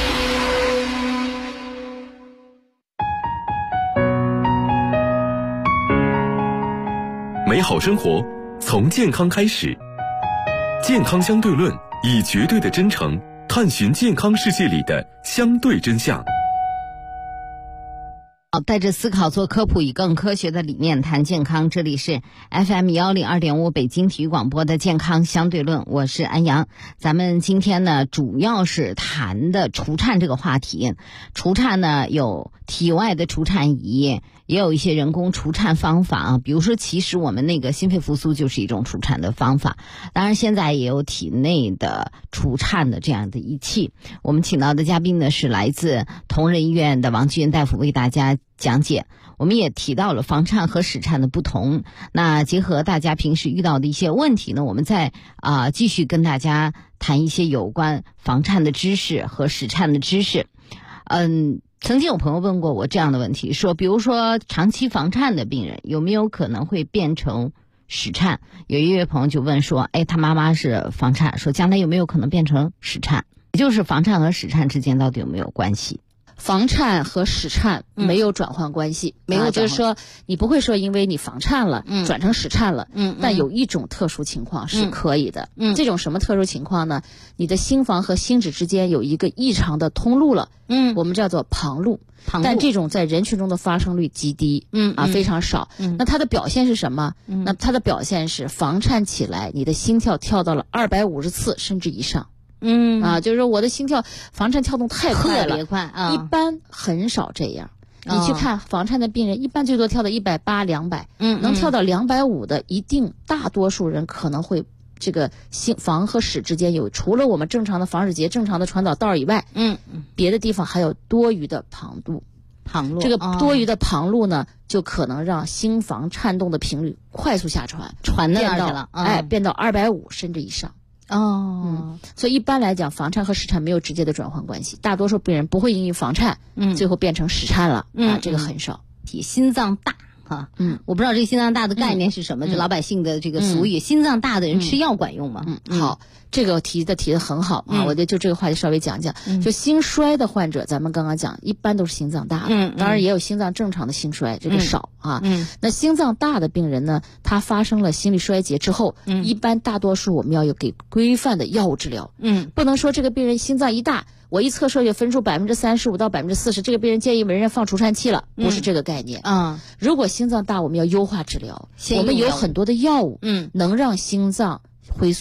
美好生活从健康开始，健康相对论以绝对的真诚探寻健康世界里的相对真相。 带着思考做科普，以更科学的理念谈健康。这里是 FM 102.5北京体育广播的健康相对论，我是安阳。咱们今天呢主要是谈的除颤这个话题。除颤呢有体外的除颤仪，也有一些人工除颤方法比如说其实我们那个心肺复苏就是一种除颤的方法，当然现在也有体内的除颤的这样的仪器。我们请到的嘉宾呢是来自同仁医院的王继元大夫为大家讲解。我们也提到了房颤和室颤的不同，那结合大家平时遇到的一些问题呢，我们再继续跟大家谈一些有关房颤的知识和室颤的知识。曾经有朋友问过我这样的问题，说比如说长期房颤的病人有没有可能会变成室颤？有一位朋友就问说他妈妈是房颤，说将来有没有可能变成室颤？也就是房颤和室颤之间到底有没有关系？ 房颤和室颤没有转换关系，没有就是说你不会说因为你房颤了转成室颤了，但有一种特殊情况是可以的。这种什么特殊情况呢？你的心房和心室之间有一个异常的通路了，我们叫做旁路，但这种在人群中的发生率极低，非常少。那它的表现是什么？那它的表现是房颤起来，你的心跳跳到了250次甚至以上。就是说我的心跳房颤跳动太快了， 特别快一般很少这样。你去看房颤的病人，一般最多跳到180、200，能跳到250的，一定大多数人可能会这个房和室之间有除了我们正常的房室结、正常的传导道以外，别的地方还有多余的旁路。这个多余的旁路呢，就可能让心房颤动的频率快速下传到那儿去了， 变到250甚至以上。所以一般来讲，房颤和室颤没有直接的转换关系，大多数病人不会因为房颤最后变成室颤了，这个很少。 心脏大我不知道这个心脏大的概念是什么，就老百姓的这个俗语，心脏大的人吃药管用吗？ 好，这个提的很好我觉得就这个话题稍微讲讲。就心衰的患者，咱们刚刚讲一般都是心脏大的，当然也有心脏正常的心衰，这个少那心脏大的病人呢，他发生了心力衰竭之后，一般大多数我们要有给规范的药物治疗，不能说这个病人心脏一大，我一测射就分数35%到40%，这个病人建议为人放除颤器了，不是这个概念。如果心脏大，我们要优化治疗，我们有很多的药物，能让心脏回缩，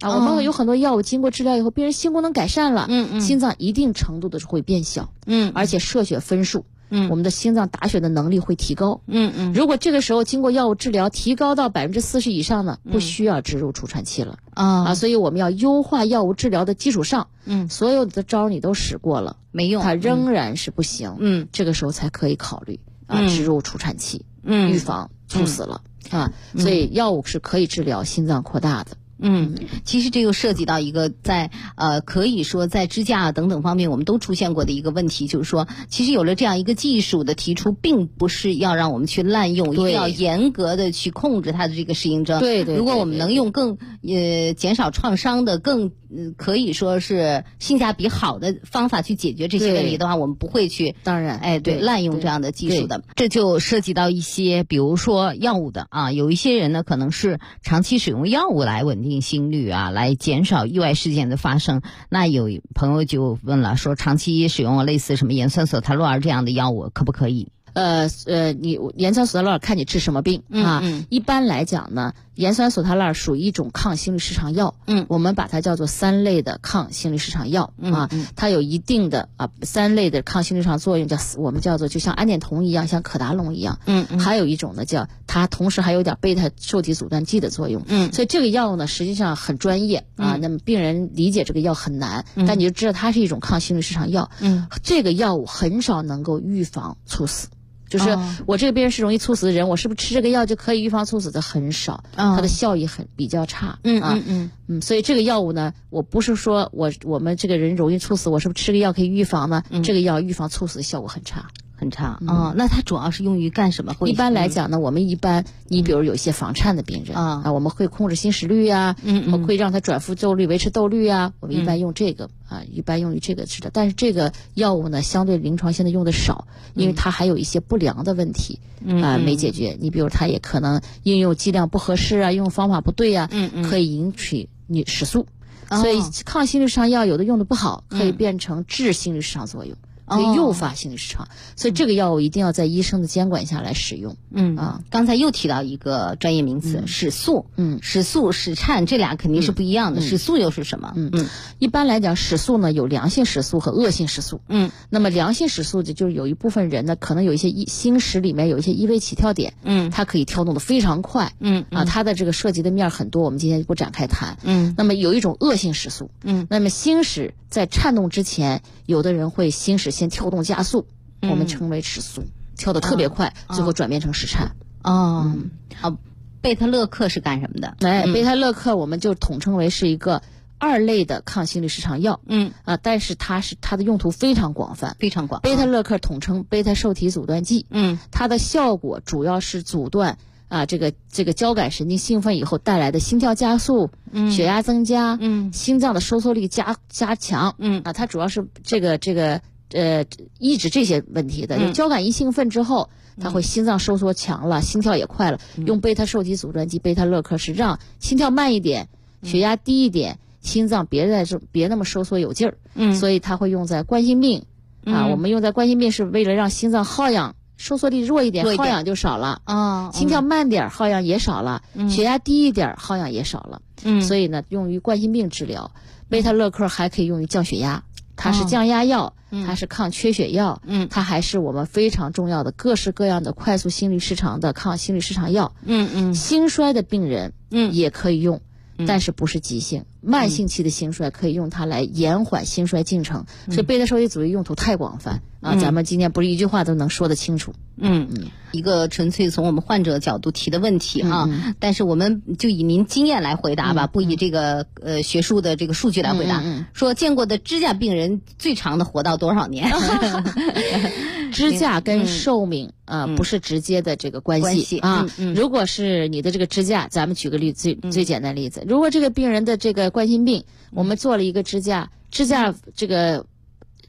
我们有很多药物经过治疗以后，病人心功能改善了，心脏一定程度的会变小，而且射血分数。我们的心脏打血的能力会提高。如果这个时候经过药物治疗提高到40%以上呢，不需要植入除颤器了所以我们要优化药物治疗的基础上，所有的招你都使过了没用， 它仍然是不行，这个时候才可以考虑植入除颤器，预防猝死了所以药物是可以治疗心脏扩大的。 其实这又涉及到一个在可以说在支架等等方面我们都出现过的一个问题，就是说其实有了这样一个技术的提出，并不是要让我们去滥用，一定要严格的去控制它的这个适应症。 对， 如果我们能用更减少创伤的更可以说是性价比好的方法去解决这些问题的话，我们不会去当然滥用这样的技术的。这就涉及到一些比如说药物的有一些人呢可能是长期使用药物来稳定心率来减少意外事件的发生。那有朋友就问了，说长期使用类似什么盐酸索他洛尔这样的药物可不可以？ 你盐酸索他洛尔看你治什么病一般来讲呢，盐酸索他洛尔属于一种抗心律失常药，我们把它叫做3类的抗心律失常药它有一定的3类的抗心律失常作用，我们叫做就像胺碘酮一样，像可达龙一样，还有一种呢叫它同时还有点贝塔受体阻断剂的作用，所以这个药呢实际上很专业那么病人理解这个药很难，但你就知道它是一种抗心律失常药，这个药物很少能够预防猝死。就是我这个病人是容易猝死的人，我是不是吃这个药就可以预防猝死的？很少，它的效益比较差所以这个药物呢，我不是说我们这个人容易猝死，我是不是吃个药可以预防呢？这个药预防猝死的效果很差。 那它主要是用于干什么？ 一般来讲呢，我们一般你比如有一些房颤的病人我们会控制心室率我们会让他转复奏率维持窦率我们一般用这个一般用于这个治疗。但是这个药物呢相对临床现在用的少，因为它还有一些不良的问题没解决。你比如它也可能应用剂量不合适应用方法不对可以引起你室速所以抗心律失常药有的用的不好可以变成致心律失常作用，可以诱发心律失常所以这个药物一定要在医生的监管下来使用。 刚才又提到一个专业名词室速室速室颤这俩肯定是不一样的室速又是什么？ 一般来讲室速呢有良性室速和恶性室速那么良性室速就是有一部分人呢可能有一些心室里面有一些异位起跳点它可以跳动的非常快它的这个涉及的面很多，我们今天就不展开谈那么有一种恶性室速那么心室在颤动之前，有的人会心室先跳动加速我们称为室速，跳得特别快最后转变成室颤贝塔勒克是干什么的？ 贝塔勒克我们就统称为是一个2类的抗心律失常药但是它的用途非常广泛，贝塔勒克统称贝塔受体阻断剂它的效果主要是阻断这个交感神经兴奋以后带来的心跳加速血压增加心脏的收缩力加强它主要是这个抑制这些问题的。就交感一兴奋之后它会心脏收缩强了，心跳也快了用贝塔受体阻断剂贝塔勒克是让心跳慢一点血压低一点，心脏别那么收缩有劲儿所以它会用在冠心病我们用在冠心病是为了让心脏耗氧收缩力弱一点耗氧就少了心跳慢点耗氧也少了血压低一点耗氧也少了所以呢用于冠心病治疗。贝塔勒克还可以用于降血压，它是降压药它是抗缺血药它还是我们非常重要的各式各样的快速心律失常的抗心律失常药心衰的病人也可以用但是不是急性慢性期的心衰可以用它来延缓心衰进程所以贝塔受体阻断剂用途太广泛咱们今天不是一句话都能说得清楚一个纯粹从我们患者角度提的问题但是我们就以您经验来回答吧不以这个学术的这个数据来回答说见过的支架病人最长的活到多少年支架跟寿命不是直接的这个关系如果是你的这个支架，咱们举个例子最简单的例子，如果这个病人的这个冠心病我们做了一个支架这个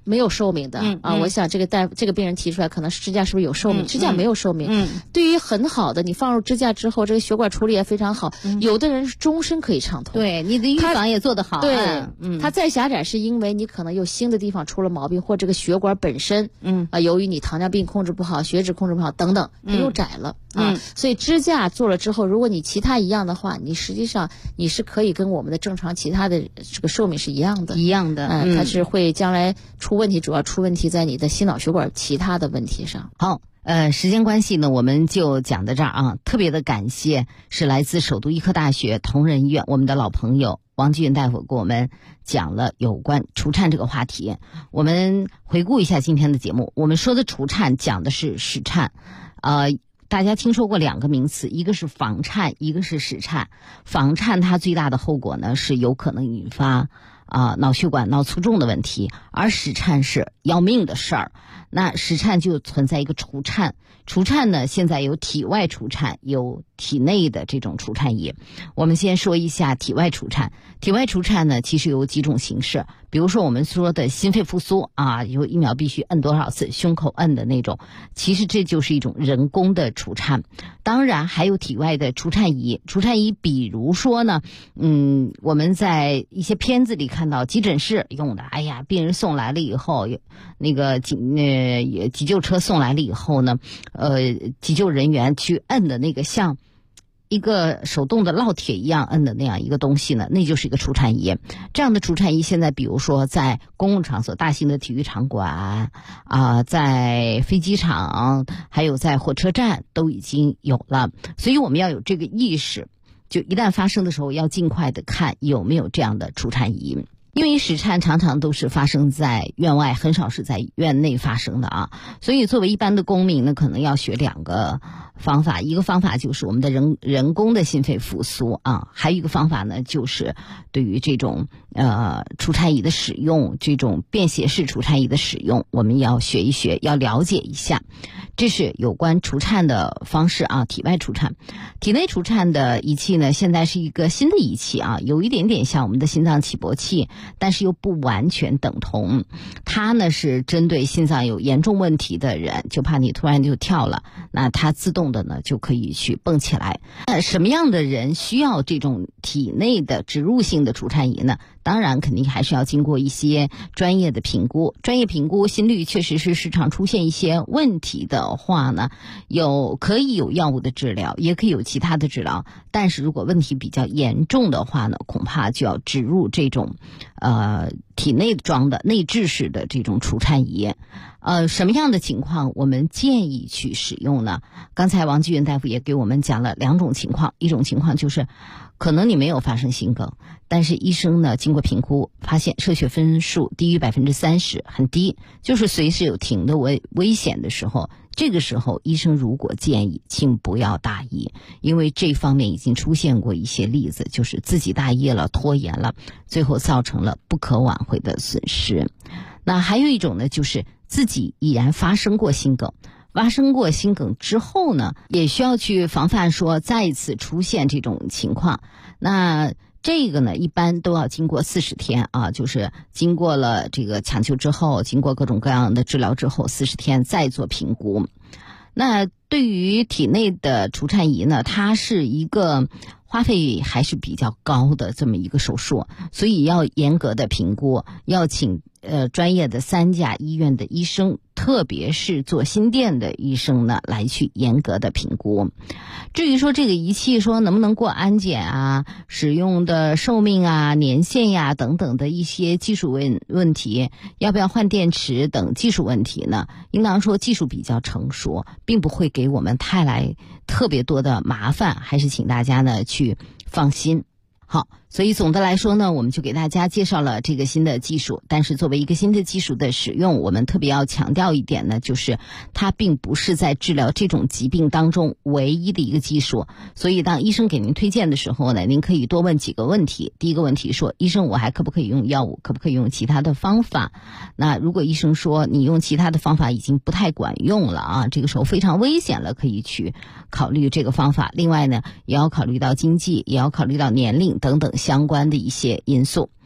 没有寿命的我想这个病人提出来，可能是支架是不是有寿命？支架没有寿命。对于很好的，你放入支架之后，这个血管处理也非常好，有的人是终身可以畅通。 对，你的预防也做得好。 对，它再狭窄是因为你可能有新的地方出了毛病，或这个血管本身由于你糖尿病控制不好、血脂控制不好等等，它又窄了所以支架做了之后，如果你其他一样的话，你实际上你是可以跟我们的正常其他的这个寿命是一样的。它是会将来出问题，主要出问题在你的心脑血管其他的问题上。 好，时间关系呢，我们就讲到这儿啊。特别的感谢是来自首都医科大学同仁医院我们的老朋友王继云大夫给我们讲了有关除颤这个话题。我们回顾一下今天的节目，我们说的除颤讲的是室颤，大家听说过两个名词，一个是房颤，一个是室颤。房颤它最大的后果呢是有可能引发脑血管脑卒中的问题，而室颤是要命的事儿。那室颤就存在一个除颤，除颤呢现在有体外除颤，有体内的这种除颤仪。我们先说一下体外除颤。体外除颤呢其实有几种形式，比如说我们说的心肺复苏有1秒必须摁多少次，胸口摁的那种，其实这就是一种人工的除颤。当然还有体外的除颤仪，除颤仪比如说呢我们在一些片子里看到急诊室用的，病人送来了以后，那个急救车送来了以后呢急救人员去摁的那个像一个手动的烙铁一样摁的那样一个东西呢，那就是一个除颤仪。这样的除颤仪现在比如说在公共场所、大型的体育场馆在飞机场还有在火车站都已经有了。所以我们要有这个意识，就一旦发生的时候要尽快的看有没有这样的除颤仪。因为室颤常常都是发生在院外，很少是在院内发生的所以作为一般的公民呢，可能要学2个方法。一个方法就是我们的人工的心肺复苏还有一个方法呢就是对于这种除颤仪的使用，这种便携式除颤仪的使用，我们要学一学，要了解一下。这是有关除颤的方式体外除颤。体内除颤的仪器呢现在是一个新的仪器有一点点像我们的心脏起搏器，但是又不完全等同。它呢是针对心脏有严重问题的人，就怕你突然就跳了，那它自动的呢就可以去蹦起来。什么样的人需要这种体内的植入性的除颤仪呢？当然肯定还是要经过一些专业的评估。专业评估心率确实是时常出现一些问题的话呢，可以有药物的治疗，也可以有其他的治疗，但是如果问题比较严重的话呢，恐怕就要植入这种体内装的内置式的这种除颤仪。什么样的情况我们建议去使用呢？刚才王继云大夫也给我们讲了2种情况。一种情况就是可能你没有发生心梗，但是医生呢经过评估发现射血分数低于30%，很低，就是随时有停的危险的时候，这个时候医生如果建议请不要大意，因为这方面已经出现过一些例子，就是自己大意了，拖延了，最后造成了不可挽回的损失。那还有一种呢，就是自己已然发生过心梗，发生过心梗之后呢，也需要去防范说再一次出现这种情况。那这个呢一般都要经过40天就是经过了这个抢救之后，经过各种各样的治疗之后40天再做评估。那对于体内的除颤仪呢，它是一个花费还是比较高的这么一个手术，所以要严格的评估，要请专业的3甲医院的医生，特别是做心电的医生呢来去严格的评估。至于说这个仪器说能不能过安检使用的寿命年限等等的一些技术问题，要不要换电池等技术问题呢，应当说技术比较成熟，并不会给我们带来特别多的麻烦，还是请大家呢去放心。好，所以总的来说呢，我们就给大家介绍了这个新的技术，但是作为一个新的技术的使用，我们特别要强调一点呢，就是它并不是在治疗这种疾病当中唯一的一个技术。所以当医生给您推荐的时候呢，您可以多问几个问题。第一个问题说，医生我还可不可以用药物，可不可以用其他的方法？那如果医生说你用其他的方法已经不太管用了这个时候非常危险了，可以去考虑这个方法。另外呢，也要考虑到经济，也要考虑到年龄等等相关的一些因素。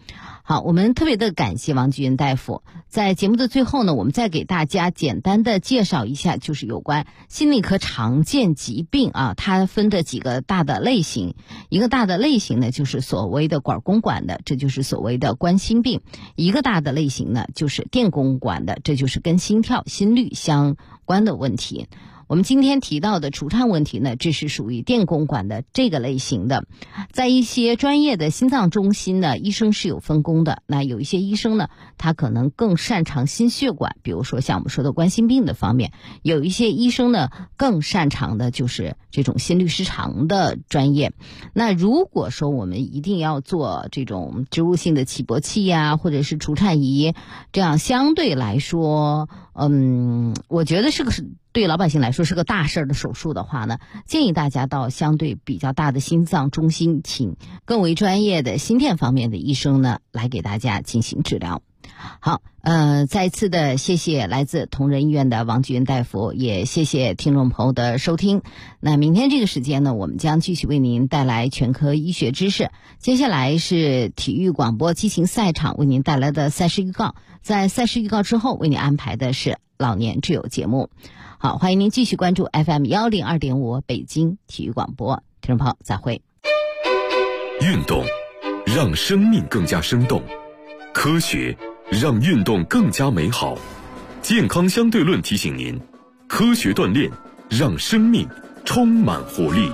好，我们特别的感谢王菊云大夫。在节目的最后呢，我们再给大家简单的介绍一下，就是有关心理科常见疾病啊，它分的几个大的类型。一个大的类型呢，就是所谓的管弓管的，这就是所谓的冠心病；一个大的类型呢，就是电弓管的，这就是跟心跳、心率相关的问题。我们今天提到的除颤问题呢，这是属于电弓管的这个类型的。在一些专业的心脏中心呢，医生是有分工的。那有一些医生呢，他可能更擅长心血管，比如说像我们说的冠心病的方面；有一些医生呢，更擅长的就是这种心律失常的专业。那如果说我们一定要做这种植入性的起搏器呀，或者是除颤仪，这样相对来说，我觉得对老百姓来说是个大事的手术的话呢，建议大家到相对比较大的心脏中心，请更为专业的心电方面的医生呢来给大家进行治疗。好，再一次的谢谢来自同仁医院的王菊云大夫，也谢谢听众朋友的收听。那明天这个时间呢，我们将继续为您带来全科医学知识。接下来是体育广播激情赛场为您带来的赛事预告，在赛事预告之后为您安排的是老年挚友节目。好，欢迎您继续关注 FM102.5 北京体育广播，听众朋友再会。 运动让生命更加生动，科学让运动更加美好。健康相对论提醒您，科学锻炼让生命充满活力。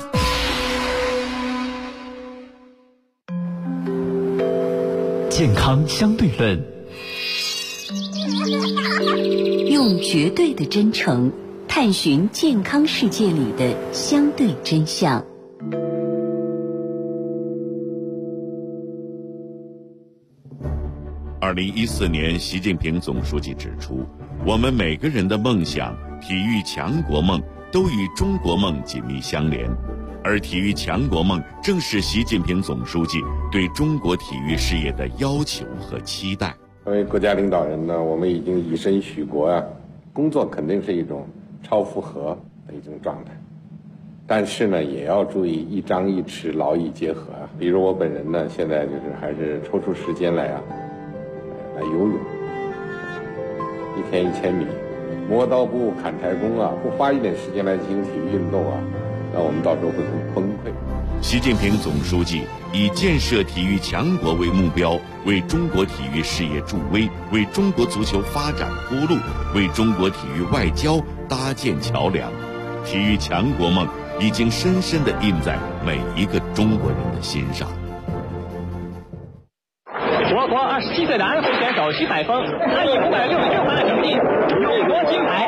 健康相对论， 用绝对的真诚探寻健康世界里的相对真相。 2014年，习近平总书记指出，我们每个人的梦想、体育强国梦都与中国梦紧密相连，而体育强国梦正是习近平总书记对中国体育事业的要求和期待。 作为国家领导人呢，我们已经以身许国啊，工作肯定是一种超负荷的一种状态，但是呢，也要注意一张一弛，劳逸结合啊。比如我本人呢，现在就是还是抽出时间来游泳，1天1000米，磨刀不误砍柴工啊，不花一点时间来进行体育运动啊，那我们到时候会很崩溃。 习近平总书记以建设体育强国为目标，为中国体育事业助威，为中国足球发展铺路，为中国体育外交搭建桥梁。体育强国梦已经深深地印在每一个中国人的心上。 我国27岁的安徽选手徐海峰，他以566分的成绩勇夺金牌。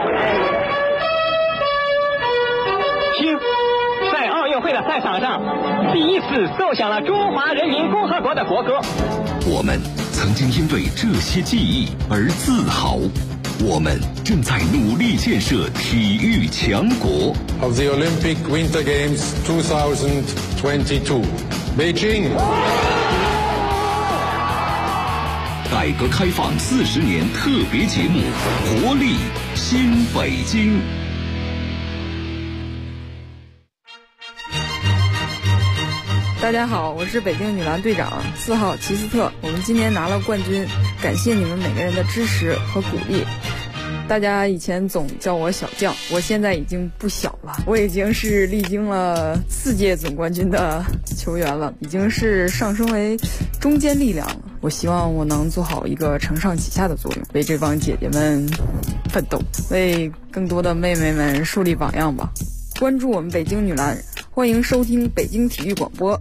听，在奥运会的赛场上，第一次奏响了中华人民共和国的国歌。 我们曾经因为这些记忆而自豪，我们正在努力建设体育强国。 Of the Olympic Winter Games 2022, Beijing。 改革开放40年特别节目《活力新北京》。 大家好，我是北京女篮队长4号齐斯特，我们今年拿了冠军，感谢你们每个人的支持和鼓励。大家以前总叫我小将，我现在已经不小了，我已经是历经了4届总冠军的球员了，已经是上升为中坚力量了。我希望我能做好一个承上启下的作用，为这帮姐姐们奋斗，为更多的妹妹们树立榜样吧。关注我们北京女篮，欢迎收听北京体育广播。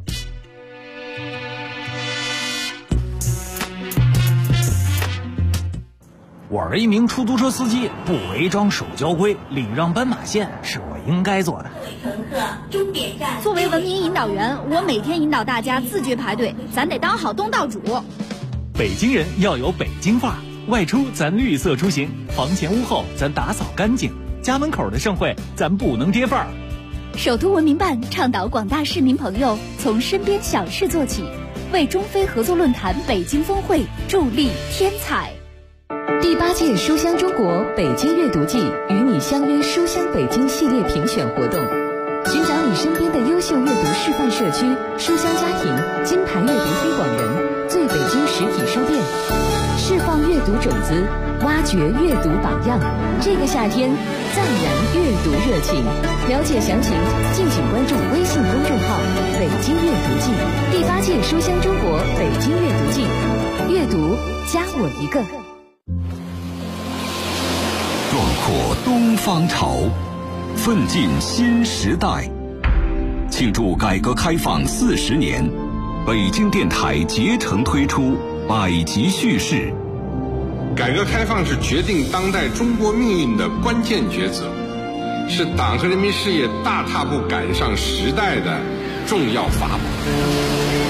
我是一名出租车司机，不违章守交规，礼让斑马线是我应该做的。 乘客，终点站。 作为文明引导员，我每天引导大家自觉排队，咱得当好东道主。 北京人要有北京范儿，外出咱绿色出行，房前屋后咱打扫干净，家门口的盛会咱不能跌份儿。 首都文明办倡导广大市民朋友从身边小事做起，为中非合作论坛北京峰会助力添彩。 第8届书香中国北京阅读季与你相约书香北京系列评选活动，寻找你身边的优秀阅读示范社区、书香家庭、金牌阅读推广人，最北京实体书店，释放阅读种子，挖掘阅读榜样。这个夏天，再燃阅读热情。了解详情，敬请关注微信公众号“北京阅读季”，第8届书香中国北京阅读季，阅读加我一个。 壮阔东方潮，奋进新时代。庆祝改革开放40年，北京电台竭诚推出百集叙事。 改革开放是决定当代中国命运的关键抉择，是党和人民事业大踏步赶上时代的重要法宝。